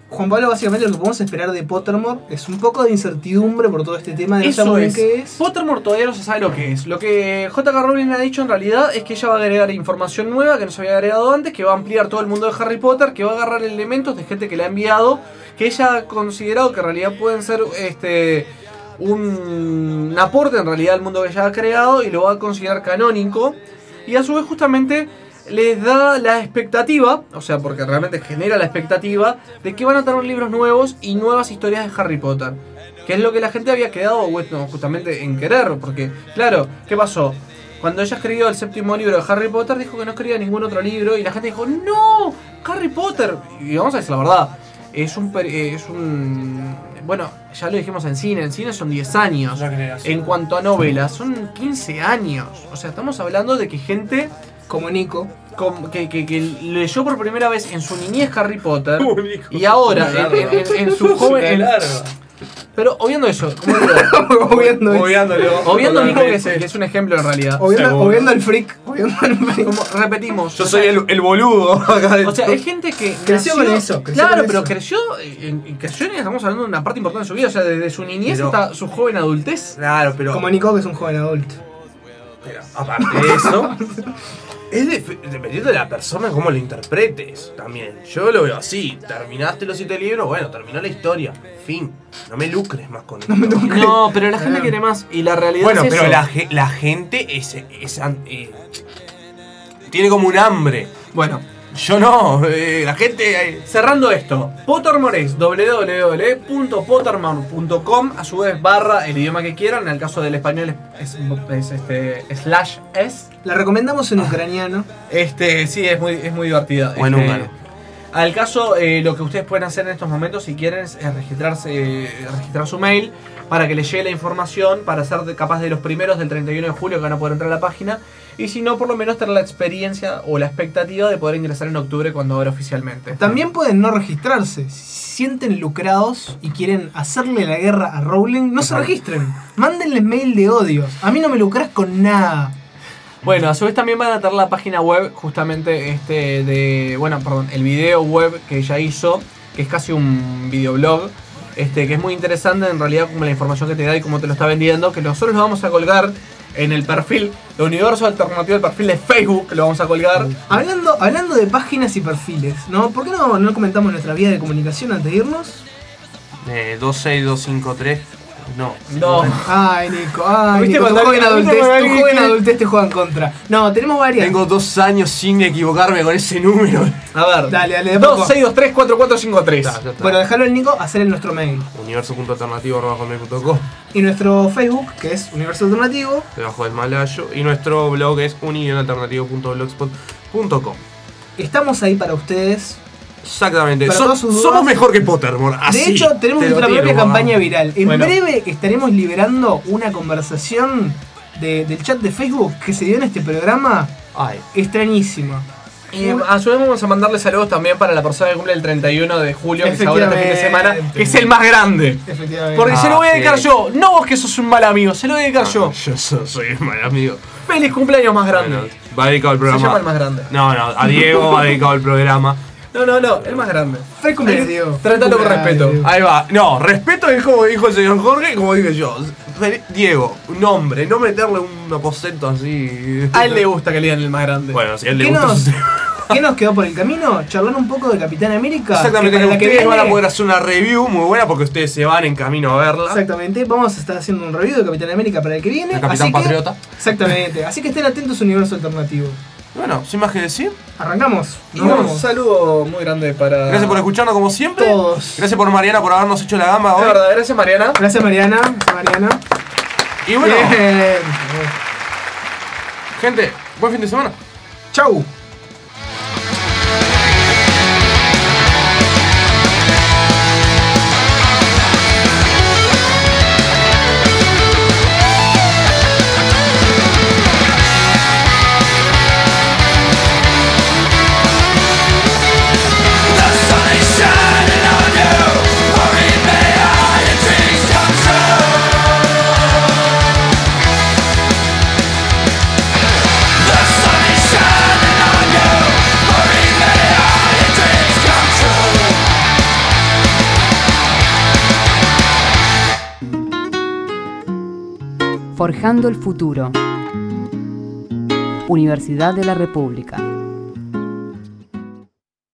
Juan Pablo, básicamente lo que podemos esperar de Pottermore es un poco de incertidumbre por todo este tema de no Eso saber es. qué es. Pottermore todavía no se sabe lo que es. Lo que J.K. Rowling ha dicho en realidad es que ella va a agregar información nueva que no se había agregado antes, que va a ampliar todo el mundo de Harry Potter, que va a agarrar elementos de gente que le ha enviado, que ella ha considerado que en realidad pueden ser un aporte en realidad al mundo que ella ha creado y lo va a considerar canónico. Y a su vez justamente les da la expectativa, o sea, porque realmente genera la expectativa de que van a tener libros nuevos y nuevas historias de Harry Potter. Que es lo que la gente había quedado, bueno, justamente en querer. Porque, claro, ¿qué pasó? Cuando ella escribió el 7º libro de Harry Potter, dijo que no escribía ningún otro libro. Y la gente dijo, ¡no! ¡Harry Potter! Y vamos a decir la verdad, es un bueno, ya lo dijimos en cine son 10 años. En cuanto a novelas, son 15 años. O sea, estamos hablando de que gente Como Nico. que leyó por primera vez en su niñez Harry Potter y ahora en su joven... Pero obviando eso, como digo, obviando Nico, que es un ejemplo en realidad. Obviando el freak. Como repetimos, Yo soy el boludo acá de o sea, todo. hay gente que Creció con eso, claro, con pero eso. creció y estamos hablando de una parte importante de su vida, o sea, desde su niñez hasta su joven adultez. Claro, pero Como Nico, que es un joven adulto. aparte de eso, es dependiendo de la persona cómo lo interpretes también. Yo lo veo así, terminaste los 7 libros, bueno, terminó la historia, fin. No me lucres más con esto. No, pero la gente quiere más y la realidad Bueno, es pero eso. la gente tiene como un hambre. Bueno, Yo no, la gente... cerrando esto, Pottermore es www.pottermore.com, a su vez barra el idioma que quieran, en el caso del español es /s. La recomendamos en ucraniano. Sí, es muy divertida. O en húngaro. Al caso, lo que ustedes pueden hacer en estos momentos, si quieren, es registrar su mail para que les llegue la información, para ser capaz de los primeros del 31 de julio que van a poder entrar a la página. Y si no, por lo menos tener la experiencia o la expectativa de poder ingresar en octubre cuando abra oficialmente. También pueden no registrarse. Si sienten lucrados y quieren hacerle la guerra a Rowling, no se registren. Mándenles mail de odios. A mí no me lucrás con nada. Bueno, a su vez también van a tener la página web justamente el video web que ella hizo, que es casi un videoblog, que es muy interesante en realidad como la información que te da y cómo te lo está vendiendo, que nosotros lo vamos a colgar en el perfil de Universo Alternativo, el perfil de Facebook, lo vamos a colgar. Hablando de páginas y perfiles, ¿no? ¿Por qué no comentamos nuestra vía de comunicación antes de irnos? 26253. No. Ay, Nico, ¿Viste tu cuando joven alguien- adultez te juega en contra. No, tenemos varias. Tengo 2 años sin equivocarme con ese número. A ver, Dale, de poco. 26234453. Ya está. Bueno, dejalo el Nico, hacer en nuestro mail. Universo.alternativo@hotmail.com, Y nuestro Facebook, que es Universo Alternativo. debajo del malayo. Y nuestro blog es uni-alternativo.blogspot.com. Estamos ahí para ustedes. Exactamente. Para todas sus dudas. Somos mejor que Pottermore. Así, De hecho, tenemos te lo nuestra tiro, propia mamá. campaña viral. En Bueno. breve estaremos liberando una conversación del chat de Facebook que se dio en este programa. Ay. Extrañísima. Y a su vez vamos a mandarle saludos también para la persona que cumple el 31 de julio, que es ahora este fin de semana, que es el más grande. Efectivamente. Porque se lo voy a dedicar sí. yo, no vos que sos un mal amigo, se lo voy a dedicar yo. Yo soy el mal amigo. Feliz cumpleaños más grande. Bueno, va dedicado al Se llama programa. el más grande. No, a Diego va dedicado al programa. No, el más grande. Fue cumpleaños, Diego. Trátalo con respeto. Ahí va. No, respeto es como dijo el señor Jorge, como dije yo. Diego, un nombre, no meterle un aposento así. A él le gusta que le digan el más grande. Bueno, si a él le ¿Qué gusta. ¿Qué nos quedó por el camino? Charlar un poco de Capitán América. Exactamente, que para la que ustedes van a viene- poder hacer una review muy buena porque ustedes se van en camino a verla. Exactamente, vamos a estar haciendo un review de Capitán América para el que viene. El Capitán así que- Patriota. Exactamente, así que estén atentos a Universo Alternativo. Bueno, sin más que decir. Arrancamos. Y Nos un vamos. saludo muy grande para... Gracias por escucharnos como siempre. Todos. Gracias por Mariana por habernos hecho la gamba De hoy. verdad, gracias Mariana. Gracias Mariana. Gracias Mariana. Y bueno, Bien. gente, buen fin de semana. Chau. The sun is shining on Forjando el futuro. Universidad de la República.